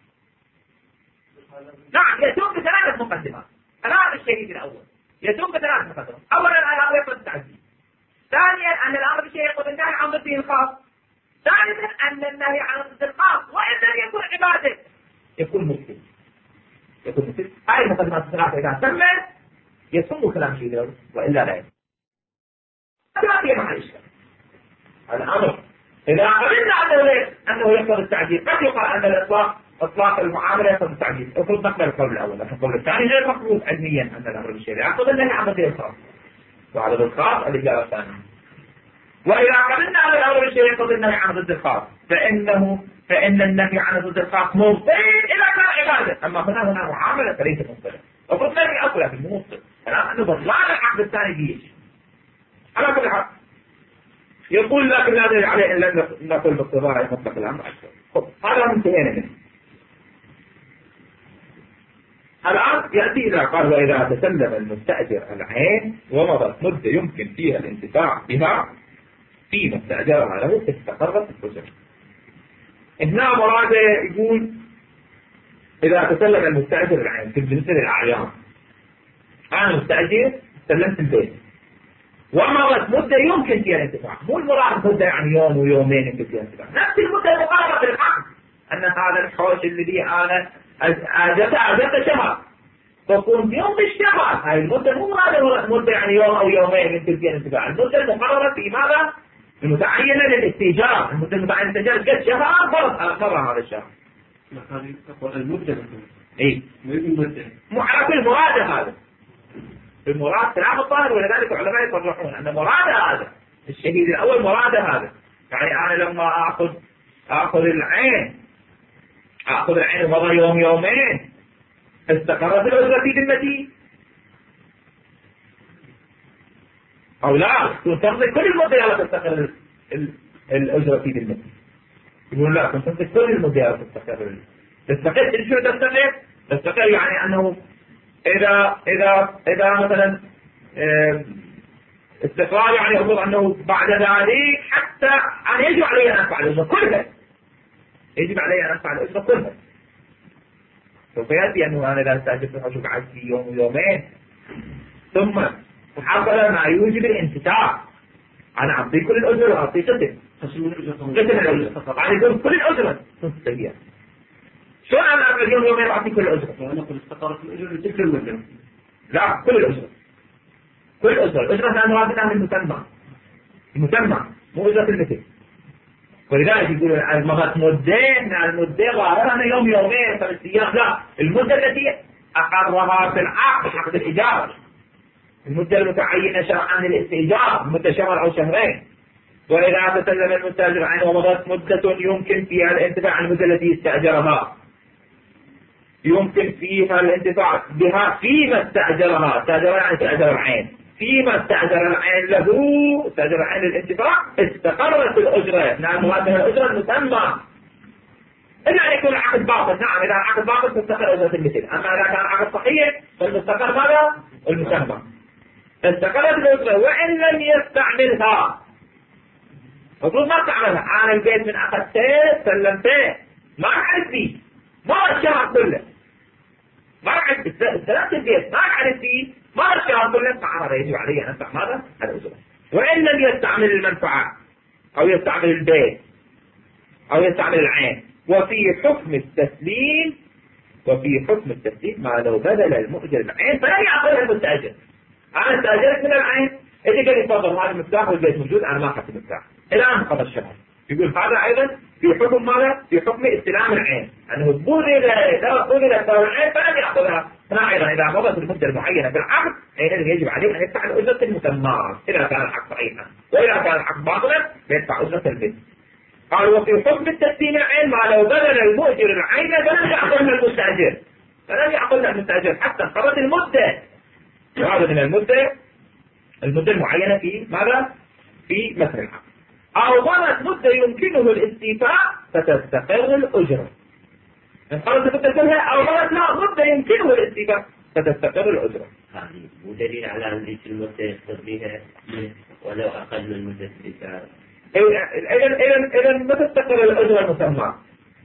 [SPEAKER 1] نعم يتم بثلاثة مقدمات. كلام الشهيد الأول يتم بثلاثة مقدمات. أولا الأمر يتم التعجيل، ثانيا أن الأمر بشيء يقول النهي عن ضده الخاص، ثالثا أن النهي عن ضد الخاص وإن لم يكن عبادة يكون مسلم. يكون مسلم. هاي المقدمات الثلاثة إذا تمت يتم كلام الشهيد الأول وإلا لا يتم. هذه مع الإشكال. الأمر إذا قلنا أنه أنه يقتضي التعجيل، قد يقال أن الإطلاق إطلاق المعاملة يقتضي التعجيل. افرض نقبل القول الأول، لكن القول الثاني غير مفروض علميا أن الأمر بالشريعة يقتضي النهي عن ضد الخاص. وعلى ضد الخاص الإجابة الثانية. وإذا قلنا أن الأمر بالشريعة يقتضي النهي عن ضد الخاص، فإنه فإن النهي عن ضد الخاص مبطل إلى كان عبادة، أما هنا هنا معاملة فليس مبطلة. افرض نهي أصلا في المبطل، الآن أنه بطلان العقد الثاني جيش. على كل حال يقول لكن لا دليل عليه إلا أن نقول باقتضاء مطلق الأمر أكثر. هذا منتهينا منه. الآن يأتي إذا قال وإذا تسلم المستأجر العين ومضت مدة يمكن فيها الانتفاع بها فيما استأجرها له استقرت الأجرة. هنا مراده يقول إذا تسلم المستأجر العين في بالنسبة للأعيان، أنا مستأجر سلمت البيت ومضت مدة يمكن فيها الانتفاع، مو المراد مدة يعني يوم ويومين يمكن فيها الانتفاع، نفس المدة المقاربة في العقد، أن هذا الحوش الذي أنا أجبته أجبته شهر، تكون يوم الشهر، هاي المدة مو مراد مدة يعني يوم أو يومين يمكن فيها الانتفاع، المدة المقررة في ماذا؟ المتعينة للاستئجار، المدة المتعينة للاستئجار قد شهر فرض مرة هذا الشهر.
[SPEAKER 3] هذه المدة مثلا.
[SPEAKER 1] إيه.
[SPEAKER 3] المدة.
[SPEAKER 1] مو على كل مراد هذا. المراد كلام الظاهر، ولذلك العلماء يصرحون أن مراد هذا الشهيد الأول مراد هذا، يعني أنا لما أخذ أخذ العين أخذ العين ومضى يوم يومين استقرت الأجرة في ذمتي أو لا؟ تنتظر كل المدة يلا تستقر الأجرة في ذمتي. يقول لا، تنتظر كل المدة يلا تستقر. تستقر شو تستقر؟ تستقر يعني أنه إذا إذا إذا مثلا استقرار يعني يقول أنه بعد ذلك حتى أن يجب علي أن أدفع الأجرة كلها، يجب علي أن أدفع الأجرة كلها. سوف يأتي أنه أنا لا أستأجر حشو بعد في يوم ويومين ثم حصل ما يوجب الانتفاع، أنا أعطي كل الأجرة وأعطي قسم قسم الأجرة، يعني يقول كل الأجرة تنتهي. شو أنا أعطي يوم يومين وأعطي كل الأجرة؟
[SPEAKER 3] أنا أقول استقرت الأجرة لتلك المدة.
[SPEAKER 1] لا، كل الأجرة كل الأجرة. الأجرة أنا مرادنا من المسمى، المسمى مو أجرة المثل. ولذلك يقولون المضت مدين، المدة ظاهرة يوم يومين ثلاث أيام، لا، المدة التي أقرها في العقد عقد الإيجار، المدة المتعينة شرعا للاستئجار، مدة شهر أو شهرين. وإذا تسلم المستأجر عنه ومضت مدة يمكن فيها الانتفاع عن المدة التي استأجرها، يمكن فيها الانتفاع بها فيما استأجرها، استأجرها يعني استأجر العين، فيما استأجر العين له استأجر العين للانتفاع استقرت الأجرة، نعم هذه الأجرة المسمى، إلا أن يكون العقد باطل. نعم إذا العقد باطل تستقر أجرة المثل، أما إذا كان العقد صحيح فالمستقر ماذا؟ المسمى. استقرت الأجرة وإن لم يستعملها، المفروض ما استعملها، أنا البيت من أخذته سلمته ما عرف فيه، ما الشهر كله ما عرف استلمت البيت ما عرف فيه، ما الشهر كله، فعرى يجب علي أن أدفع ماذا؟ الأجرة. وإن لم يستعمل المنفعة أو يستعمل البيت أو يستعمل العين. وفي حكم التسليم وفي حكم التسليم ما لو بدل المؤجر العين فلا يعطيها المستأجر. أنا استأجرت من العين، إذا قال يفضل هذا المفتاح والبيت موجود، أنا ما أخذت المفتاح إلى أن قضى الشهر. يقول هذا أيضا في حكم ماذا؟ في حكم استلام العين، أنه بذل بذل العين فلم يأخذها. هنا أيضا إذا مضت المدة المعينة في العقد حينئذ يجب عليه أن يدفع الأجرة المسمى إذا كان العقد صحيحا، وإذا كان العقد باطلا يدفع أجرة البيت. قال وفي حكم التسليم العين ما لو بذل المؤجر العين فلم يأخذها المستأجر، فلم يأخذها المستأجر حتى انقضت المدة، وهذا من المدة المدة المعينة في ماذا؟ في مثل العقد. أو ضمت مدة يمكنه الاستيفاء فتستقر الأجرة. انقضت المدة كلها أو ضمت لا مدة يمكنه الاستيفاء فتستقر الأجرة.
[SPEAKER 2] هذه ودليل على أن ذيك المدة يقتضيها ولو أقل من مدة الإجارة.
[SPEAKER 1] إذا إذا إذا متى تستقر الأجرة المسمى؟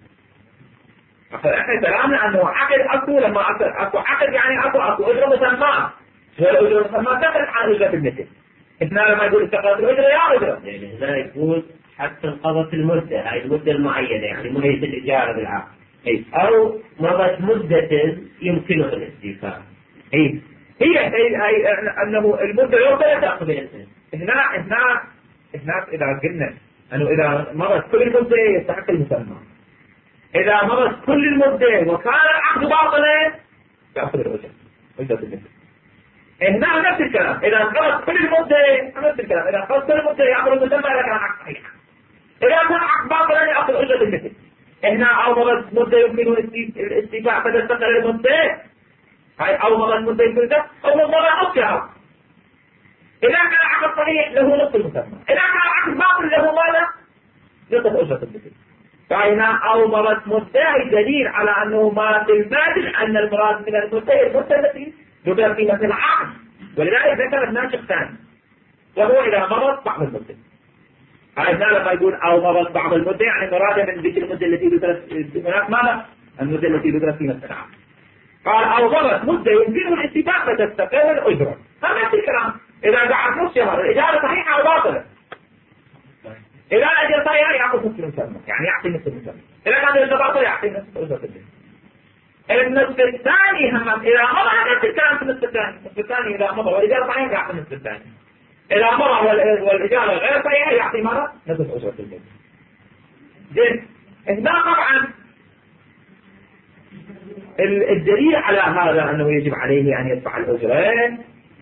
[SPEAKER 1] احنا كلامنا انه عقد اكو، لما اكو عقد يعني اكو اكو اجره مسمى. هي الاجره المسمى تختلف عن اجره المثل. احنا لما يقول استقرت الاجره يا اجره،
[SPEAKER 2] يعني هنا يقول حتى انقضت المده، هاي المده المعينه يعني مو هي الاجاره بالعقد،
[SPEAKER 1] اي
[SPEAKER 2] او مضت مده يمكنه الاستيفاء.
[SPEAKER 1] اي هي هي, هي انه المده يوصل
[SPEAKER 2] تقبل.
[SPEAKER 1] هنا هنا هنا اذا قلنا انه اذا مرت كل المده يستحق المسمى، إذا مرت كل المدة وكان العقد باطلا يأخذ الأجر أجرة المثل. هنا نفس الكلام، إذا مرت كل المدة نفس الكلام، إذا مرت كل المدة يأخذ المسمى إذا كان عقد صحيح. إذا كان عقد باطلا يأخذ أجرة المثل. هنا أو مرت مدة يمكن الاستيفاء فتستقر المدة، هاي أو مرت مدة يمكن أو مرة نصها. إذا كان عقد صحيح له نصف المسمى، إذا كان عقد باطل له ماذا؟ نصف أجرة المثل. فهنا أو مرت مدة دليل على أنه ما في المال أن المراد من المدة المدة التي تدر فيها في العقد، ولذلك ذكر الناشق ثاني وهو إذا مرت بعض المدة. هنا لما يقول أو مرت بعض المدة يعني مراد من ذيك المدة التي تدرس هناك ماذا؟ المدة التي تدرس فيها في العقد. قال أو مرت مدة يمكنه الاستيفاء فتستقر الأجرة. هذا نفس الكلام، إذا قعد نص شهر الإجارة صحيحة أو باطلة. إذا أجل صحيح يأخذ نصف المسمى، يعني يعطي نصف المسمى. إذا كان أجل باطل يعطي نصف أجرة المثل. النصف الثاني هم إذا مضى نفس الكلام في النصف الثاني، النصف الثاني إذا مضى والإجارة صحيحة يعطي النصف الثاني. إذا مضى والإجارة غير صحيحة يعطي مرة نصف أجرة المثل. زين، هنا طبعا الدليل على هذا أنه يجب عليه أن يدفع الأجرة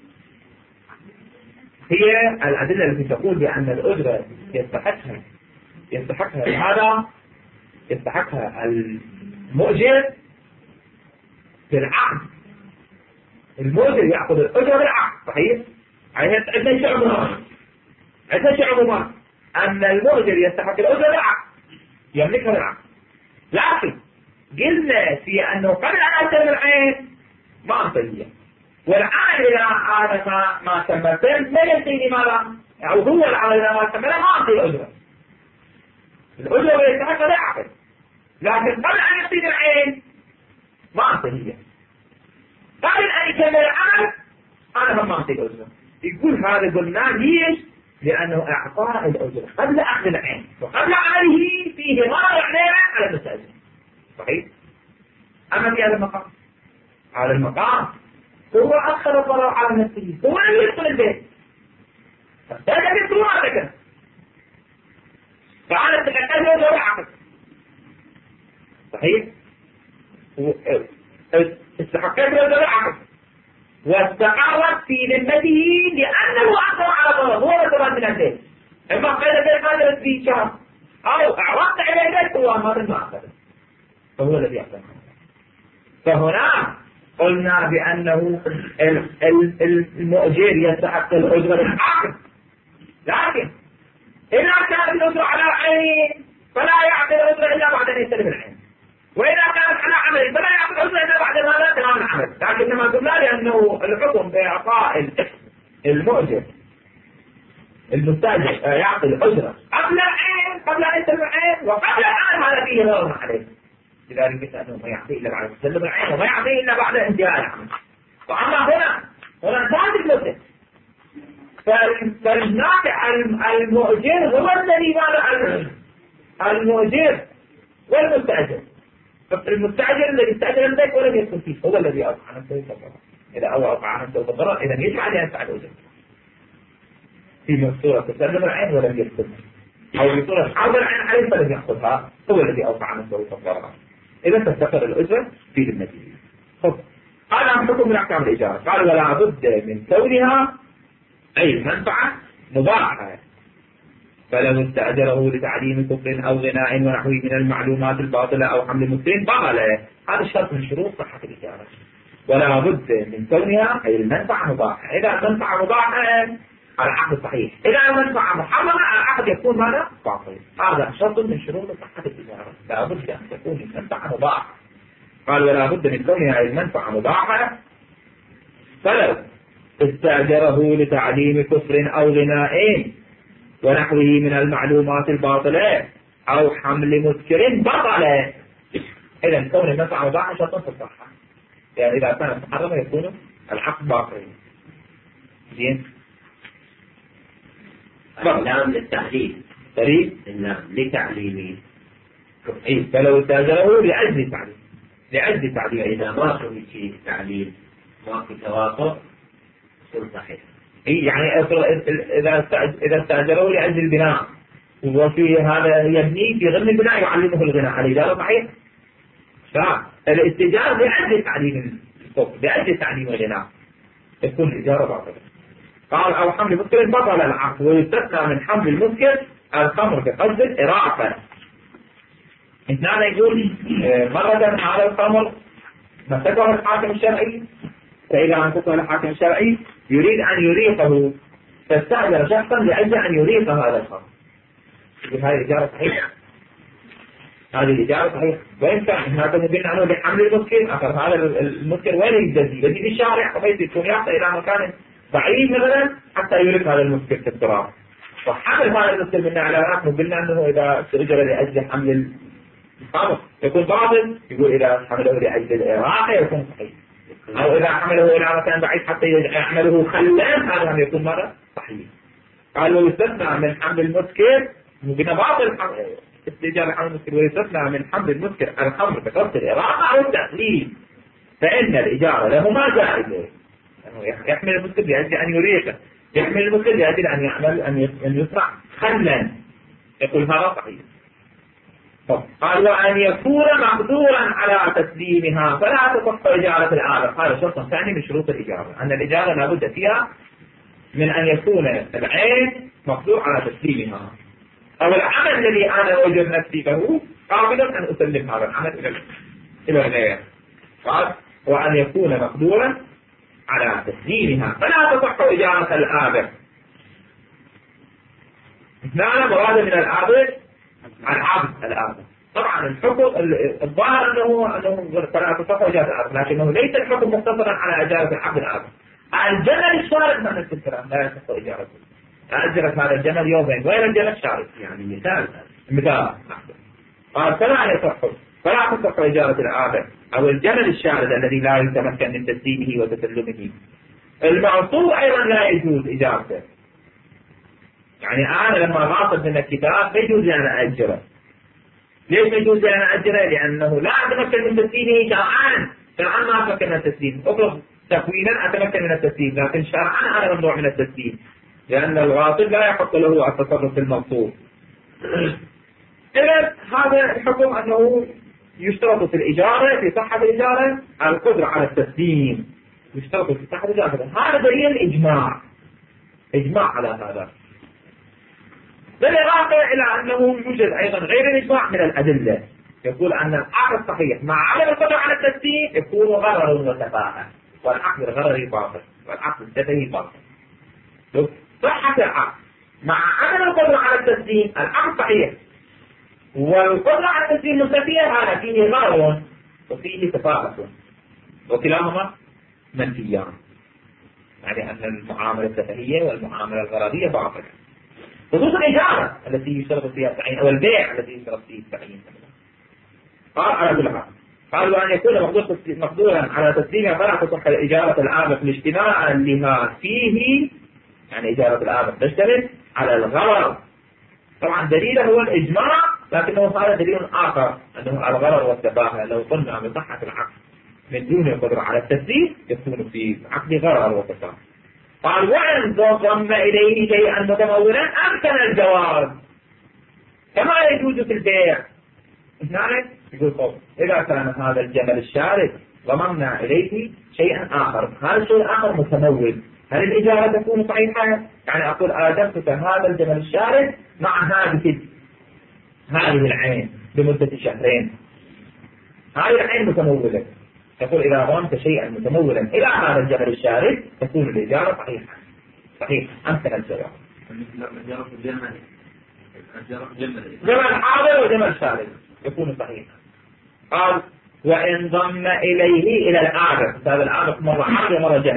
[SPEAKER 1] هي الأدلة التي تقول بأن الأجرة يستحقها يستحقها هذا يستحقها المؤجر بالعقد. المؤجر يأخذ الأجرة بالعقد، صحيح؟ عندنا شيء عموما عندنا شيء عموما أن المؤجر يستحق الأجرة بالعقد، يملكها بالعقد. لكن قلنا في أنه قبل أن أسلم العين ما أنطيه، والآن إذا أنا ما ما سميته ما ينتهي لماذا؟ أو هو الآن إذا ما سميته ما أنطي الأجرة. الأجرة يستحق بالعقد، لكن قبل أن يصير العين ما أنطيه. قبل أن يكمل العمل أنا هم ما أنطي الأجرة. يقول هذا قلنا ليش؟ لأنه إعطاء الأجرة قبل أخذ العين وقبل عمله فيه ضرر علينا على المستأجر، صحيح؟ أما في هذا المقام هذا المقام هو أخر الضرر على نفسه، هو لم يدخل البيت فهذا بيت ما سكن، فعلى التكتل له العقد، صحيح؟ استحقت له العقد واستقرت في ذمته لأنه أخر على ضرر، هو الضرر من البيت. إما قيل البيت هذا في شهر أو أعرضت إلى البيت هو أمر ما أخذ، فهو الذي أخذ. فهنا قلنا بأنه المؤجر يستحق الأجرة بالعقد، لكن إذا كانت الأجرة على عين فلا يعطي الأجرة إلا بعد أن يستلم العين، وإذا كانت على عمل فلا يعطي الأجرة إلا بعد ما تمام العمل. لكن كما قلنا لأنه الحكم بإعطاء المؤجر المستأجر يعطي الأجرة قبل العين قبل أن يستلم العين وقبل العمل هذا فيه ضرر عليه، لذلك قلت أنه ما يعطيه إلا بعد تسلم العين وما يعطيه إلا بعد انتهاء العمل. وأما هنا هنا انتهت المدة، فالنافع المؤجر هو الذي ماذا؟ المؤجر والمستأجر. المستأجر الذي استأجر البيت ولم يدخل فيه هو الذي أوقع نفسه بالضرر. إذا هو أوقع نفسه بالضرر إذا يجب عليه أن يدفع الأجر في صورة تسلم العين ولم يدخل، أو في صورة عرض العين عليه فلم يأخذها هو الذي أوقع نفسه بالضرر. إذا تستقر الأجرة في ذمته. خب قال عن حكم من أحكام الإجارة، قال ولا بد من كونها أي المنفعة مباحة، فلو استأجره لتعليم كفر أو غناء ونحوه من المعلومات الباطلة أو حمل مسلم بطل. هذا الشرط من شروط صحة الإجارة. ولا بد من كونها أي المنفعة مباحة. إذا المنفعة مباحة العقد صحيح، إذا المنفعة محرمة العقد يكون ماذا؟ باطل. هذا شرط من شروط صحة الإجارة، لا بد أن تكون المنفعة مباحة. قال ولا بد من كونها أي المنفعة مباحة فلو استأجره لتعليم كفر أو غناء ونحوه من المعلومات الباطلة أو حمل مسكر بطل. إذا كون المنفعة مباحة شرط في الصحة، يعني إذا كانت محرمة يكون العقد باطل. زين.
[SPEAKER 2] اللام للتعليم.
[SPEAKER 1] طريق
[SPEAKER 2] اللام لتعليمي.
[SPEAKER 1] إيه فلو استأجره لأجل تعليم لأجل تعليم.
[SPEAKER 2] إذا ما في تعليم ما في توافق يكون صحيح.
[SPEAKER 1] إيه يعني إذا إذا استأجره لأجل البناء وفي هذا يبني في ضمن البناء يعلمه الغناء، الإجارة صحيح. فالاستئجار لأجل تعليم الصوت لأجل تعليم الغناء تكون الإجارة باطلة. قال أو حمل مسكر بطل العقد، ويستثنى من حمل المسكر الخمر بقصد الإراقة. هنا يقول مرة على الخمر مسكه الحاكم الشرعي، فإذا مسكه الحاكم الشرعي يريد أن يريقه فاستأجر شخصا لأجل أن يريق هذا الخمر. يقول هذه الإجارة صحيحة، هذه الإجارة صحيحة. وإن كان هذا مبين عنه بحمل المسكر، أخر هذا المسكر وين يجدي؟ يجدي في الشارع وبيت يكون يحصل إلى مكان بعيد مثلا حتى يريق هذا المسكر في التراب. وحمل هذا المسكر من على رأسه قلنا أنه إذا استأجر لأجل حمل الخمر يكون باطل. يقول إذا حمله لأجل الإراقة يكون صحيح، أو إذا حمله إلى مكان بعيد حتى يعمله خلان هذا هم يكون مرة صحيح. قالوا يستثنى من حمل المسكر، قلنا باطل استئجار حمل المسكر، ويستثنى من حمل المسكر الخمر بقصد الإراقة أو التقليد، فإن الإجارة له ما جائزة. يحمل المسكر لأجل أن يريقه، يحمل المسكر لأجل أن يعمل أن يصنع خلا، يقول هذا صحيح. قال وأن يكون مقدورا على تسليمها فلا تصح إجارة الآلة. هذا شرط ثاني من شروط الإجارة، أن الإجارة لابد فيها من أن يكون العين مقدور على تسليمها، أو العمل الذي أنا أوجد نفسي له قابلا أن أسلم هذا العمل إلى الغير. قال وأن يكون مقدورا على تسليمها فلا تصح إجارة الآلة. هنا مراد من الآلة العبد الآن. طبعا الحكم الظاهر أنه أنه فلا تصح إجارة العبد، لكنه ليس الحكم مقتصرا على إجارة العبد الآن. الجمل الشارد من الكلام لا يصح إجارته. أجرت هذا الجمل يومين، وين الجمل الشارد؟
[SPEAKER 2] يعني مثال
[SPEAKER 1] مثال. قال فلا يصح فلا تصح إجارة العبد أو الجمل الشارد الذي لا يتمكن من تسليمه وتسلمه. المعصور أيضا لا يجوز إجارته. يعني أنا لما غاصب من الكتاب ما يجوز لي أنا أجره. ليش ما يجوز لي أنا أجره؟ لأنه لا أتمكن من تسليمه شرعا. شرعا ما أتمكن من التسليم، أطلق تكوينا أتمكن من التسليم، لكن شرعا أنا ممنوع من التسليم، لأن الغاصب لا يحق له التصرف في المغصوب. إذا هذا الحكم أنه يشترط في الإجارة في صحة الإجارة القدرة على التسليم، يشترط في صحة الإجارة. هذا دليل الإجماع، إجماع على هذا. بالإضافة إلى أنه يوجد أيضا غير الإجماع من الأدلة، يقول أن العقد صحيح مع عدم القدرة على التسليم يكون غرر وتفاهة، والعقد الغرري باطل والعقد التفاهي باطل. صحة العقد مع عدم القدرة على التسليم العقد صحيح، والقدرة على التسليم منتفية، هذا فيه غرر وفيه تفاهة، وكلاهما منفيان، يعني أن المعاملة التفاهية والمعاملة الغررية باطلة. خصوصا الإجارة التي يشترط فيها التعيين أو البيع الذي يشترط فيه التعيين. قال على كل حال قال وأن يكون مقدورا على تسليمها فلا تصح إجارة الآبق اجتماعا لما فيه، يعني إجارة الآبق تشتمل على الغرر. طبعا دليله هو الإجماع، لكنه هذا دليل آخر أنه الغرر والتفاهة. لو قلنا بصحة العقد من دون القدرة على التسليم يكون في عقد غرر وتفاهة. قال وإن ضم إليه شيئا متمولا أمكن الجواز كما يجوز في البيع. هناك يقول طب إذا كان هذا الجمل الشارد ضممنا إليه شيئا آخر، هذا الشيء الآخر متمول، هل الإجارة تكون صحيحة؟ يعني أقول آدمتك هذا الجمل الشارد مع هذه هذه العين لمدة شهرين، هذه العين متمولة. يقول إذا ضمت شيئا متمولا إلى هذا الجمل الشارد تكون الإجارة صحيحة. صحيح أمثل الجواب.
[SPEAKER 3] الإجارة الجمل جمل
[SPEAKER 1] جمل حاضر وجمل شارد يكون صحيحا. قال وإن ضم إليه إلى الآبق، هذا الآبق مرة حاضر ومرة جمل،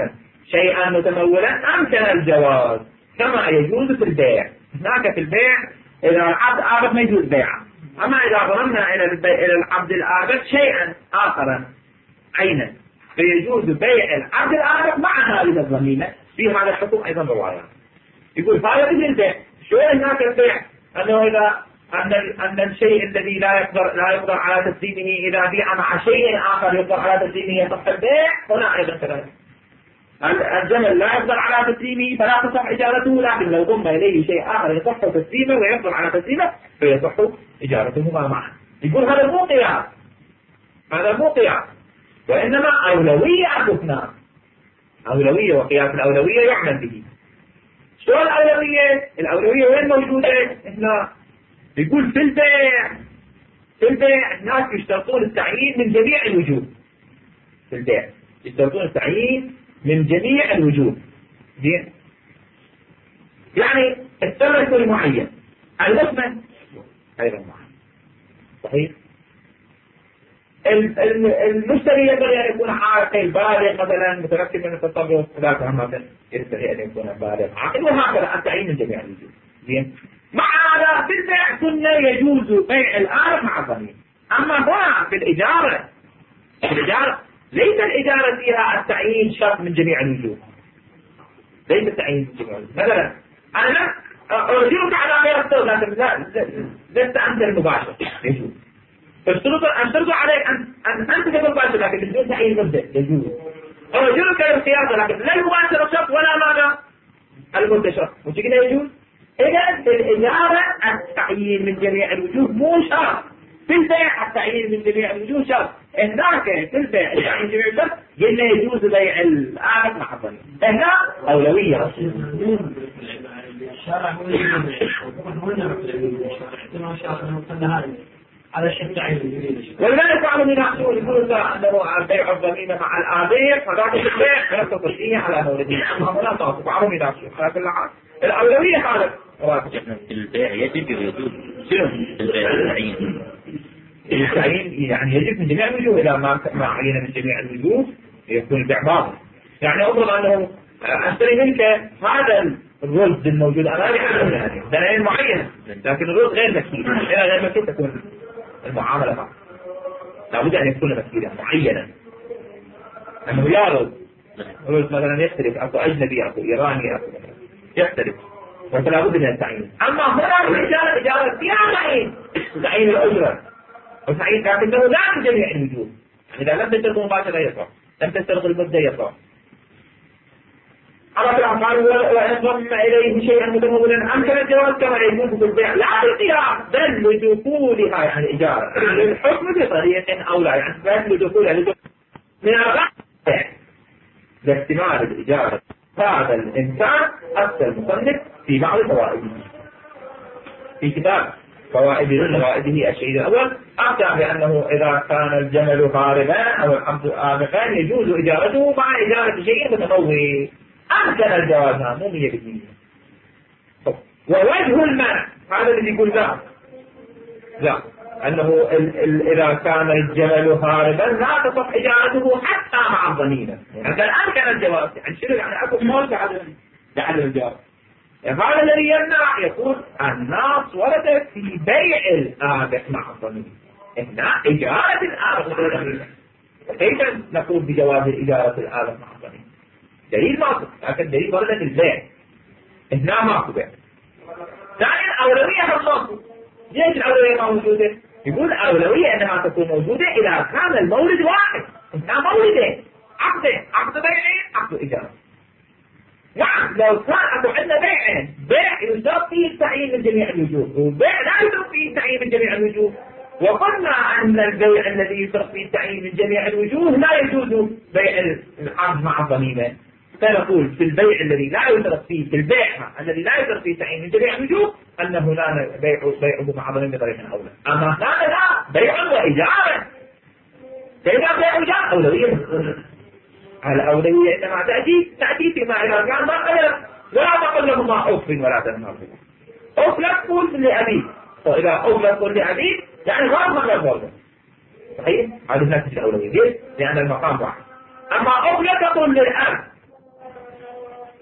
[SPEAKER 1] شيئا متمولا أمكن الجواز كما يجوز في البيع. هناك في البيع إذا العبد آبق ما يجوز بيعه، أما إذا ضمنا إلى إلى العبد الآبق شيئا آخر عينا فيجوز بيع العبد الآبق مع هذه الضمينة. في هذا الحكم أيضا روايات يقول هذا مثل البيع. شو هناك البيع أنه إذا أن أن الشيء الذي لا يقدر لا يقدر على تسليمه إذا بيع مع شيء آخر يقدر على تسليمه يصح البيع، هنا أيضا كذلك الجمل لا يقدر على تسليمه فلا تصح إجارته، لكن لو ضم إليه شيء آخر يصح تسليمه ويقدر على تسليمه فيصح إجارتهما معا. يقول هذا مو قياس، هذا مو قياس، وإنما أولوية أثناء أولوية، وقياس الأولوية يعمل به. شو الأولوية؟ الأولوية وين موجودة؟ هنا يقول في البيع في البيع الناس يشترطون التعيين من جميع الوجوه. في البيع يشترطون التعيين من جميع الوجوه. زين، يعني الثمن يكون معين، المثمن أيضا معين. صحيح. المشتري ينبغي أن يكون عاقل بالغ مثلا متمكن من التصرف، ذاك عامة ينبغي أن يكون بالغ عاقل، وهكذا التعيين من جميع الوجوه. زين، مع هذا في البيع كنا يجوز بيع الآرق مع الضمين. أما هنا في الإجارة في الإجارة ليس الإجارة فيها التعيين شرط من جميع الوجوه، ليس التعيين من جميع الوجوه. مثلا أنا أرجوك على غير الصوت لكن لا لست أنت المباشر يجوز، فاشترط أشترط عليك أن أن أنت المباشر لكن بدون تعيين مبدأ يجوز. أرجوك للخياطة لكن لا المباشر شرط ولا ماذا المبدأ شرط، وش كده يجوز؟ إذا في الإجارة التعيين من جميع الوجوه مو شرط، في البيع التعيين من جميع الوجوه شرط. هناك في البيع التعيين من جميع الوجوه قلنا يجوز بيع الآلة مع الضمين، هنا أولوية.
[SPEAKER 3] الشارع هو على شيء تعيين،
[SPEAKER 1] ولذلك بعضهم يناقشون يقولون لا أنه بيع الضمينة مع الآبيع فذاك البيع لا تصحيه على مولدية، أما لا تعرف بعضهم يناقشون. على كل حال الأولوية هذا
[SPEAKER 2] البيع يجب ويجوز. شنو البيع التعيين؟
[SPEAKER 1] التعيين يعني يجب من جميع الوجوه، إذا ما ما عين من جميع الوجوه يكون البيع باطل. يعني أفرض أنه أشتري منك هذا الرز الموجود أمامي دلائل معينة، لكن الرز غير مكيل، هنا غير مكيل تكون المعاملة معه لابد أن يكون مكيلا معينا. أنه يا رز رز مثلا يختلف، أكو أجنبي أكو إيراني أكو يختلف، فلا بد من التعيين. أما هنا الإجارة إجارة فيها تعيين، تعيين الأجرة وتعيين، لكنه لا من جميع الوجوه. إذا لم تشترط مباشرة يصح، لم تشترط المدة يصح. على كل حال وإن ضم إليه شيئا متمولا أمكن الجواز كما يجوز في البيع لا بالقياس بل لدخولها يعني الإجارة الحكم بطريق أو لا، يعني بل لدخولها من الغاية لاحتمال الإجارة. هذا الإنسان أكثر المصنف في بعض فوائده في كتاب فوائد فوائده الشيء الأول أفتى بأنه إذا كان الجمل هاربا أو الحمد آبقا يجوز إجارته مع إجارة شيء متمول. أمكن الجواز مو مية بالمية. ووجه المنع هذا اللي يقول لا لا أنه ال ال إذا كان الجمل هاربا لا تصح إجارته حتى مع الضمينة. يعني أمكن الجواز يعني شنو يعني أكو مول لعدم الجواز. هذا الذي يمنع يقول النص ورد في بيع الآبق مع الضمينة، هنا إجارة الآبق مع الضمينة، فكيف نقول بجواز إجارة الآبق مع الضمينة؟ دليل ماكو، لكن دليل ورد في البيع، هنا ماكو بيع. ثانيا الأولوية خاصة. ليش الأولوية ما موجودة؟ يقول الأولوية أنها تكون موجودة إذا كان المورد واحد، هنا موردين، عقدين، عقد بيعين، عقد إجارة. نعم لو كان أكو عندنا بيعين، بيع يشترط فيه التعيين من جميع الوجوه، وبيع لا يشترط فيه التعيين من جميع الوجوه، وقلنا أن البيع الذي يشترط فيه التعيين من جميع الوجوه لا يجوز بيع العقد مع الضمينة. فنقول في البيع الذي لا يشترط فيه في البيع الذي لا يشترط فيه التعيين من جميع الوجوه أنه لا بيع بيعه مع ضمينة بطريقة أولى. أما هذا لا بيع وإجارة، فإذا بيع وإجارة أولوية. الأولوية إنما تأتي تأتي فيما إذا كان ما قبل ولا تقل لهما أوف ولا تنهار. أوف لا تقول لأبيك، فإذا أوف لا تقول لأبيك يعني غير مقبل برضه. صحيح؟ هذه نفس الأولوية ليه؟ لأن المقام واحد. أما أوف لا تقول للأب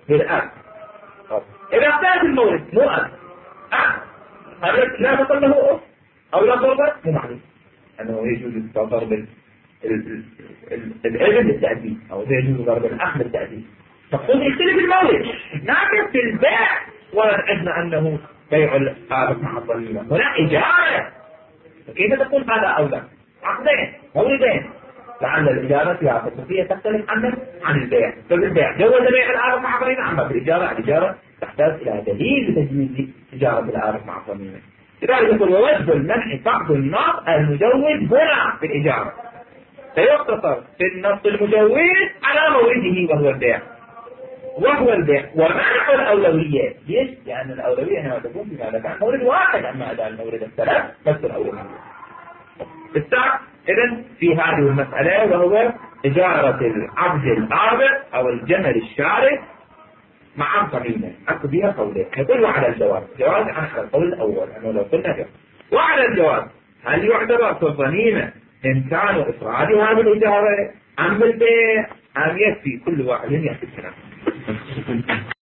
[SPEAKER 1] بالأب. إذا اختلف المورد مو أب أب هذا لا تقل له أف أو لا ضربة مو معلوم أنه يجوز ضرب الابن للتأديب أو يجوز ضرب الأخ للتأديب. تقول يختلف المورد لكن في البيع وعدنا أنه بيع الآلة مع الضميمة هنا إجارة. فكيف تقول هذا أولى؟ عقدين موردين لعل الإجارة فيها خصوصية تختلف عن عن البيع. فبالبيع جوز بيع الآلة مع الضميمة، أما في الإجارة الإجارة تحتاج إلى دليل لتجويز إجارة الآلة مع الضميمة. لذلك يقول ووجه المنع بعض النص المجوز هنا في الإجارة سيقتصر في النص المجوز على مورده وهو البيع وهو البيع ومنع الأولوية. ليش؟ لأن الأولوية هنا تكون بما كان مورد واحد، أما أداء المورد الثلاث بس الأولوية. الساعة إذن في هذه المسألة وهو إجارة العبد الآبر أو الجمل الشارد مع الضميمة أكو فيها قولين. يقول على الجواز جواز عن القول الأول أنه لو قلنا جواز. وعلى الجواز هل يعتبر في الضميمة إمكان إفرادها بالإجارة أم بالبيع أم يكفي كل واحد يحكي الكلام.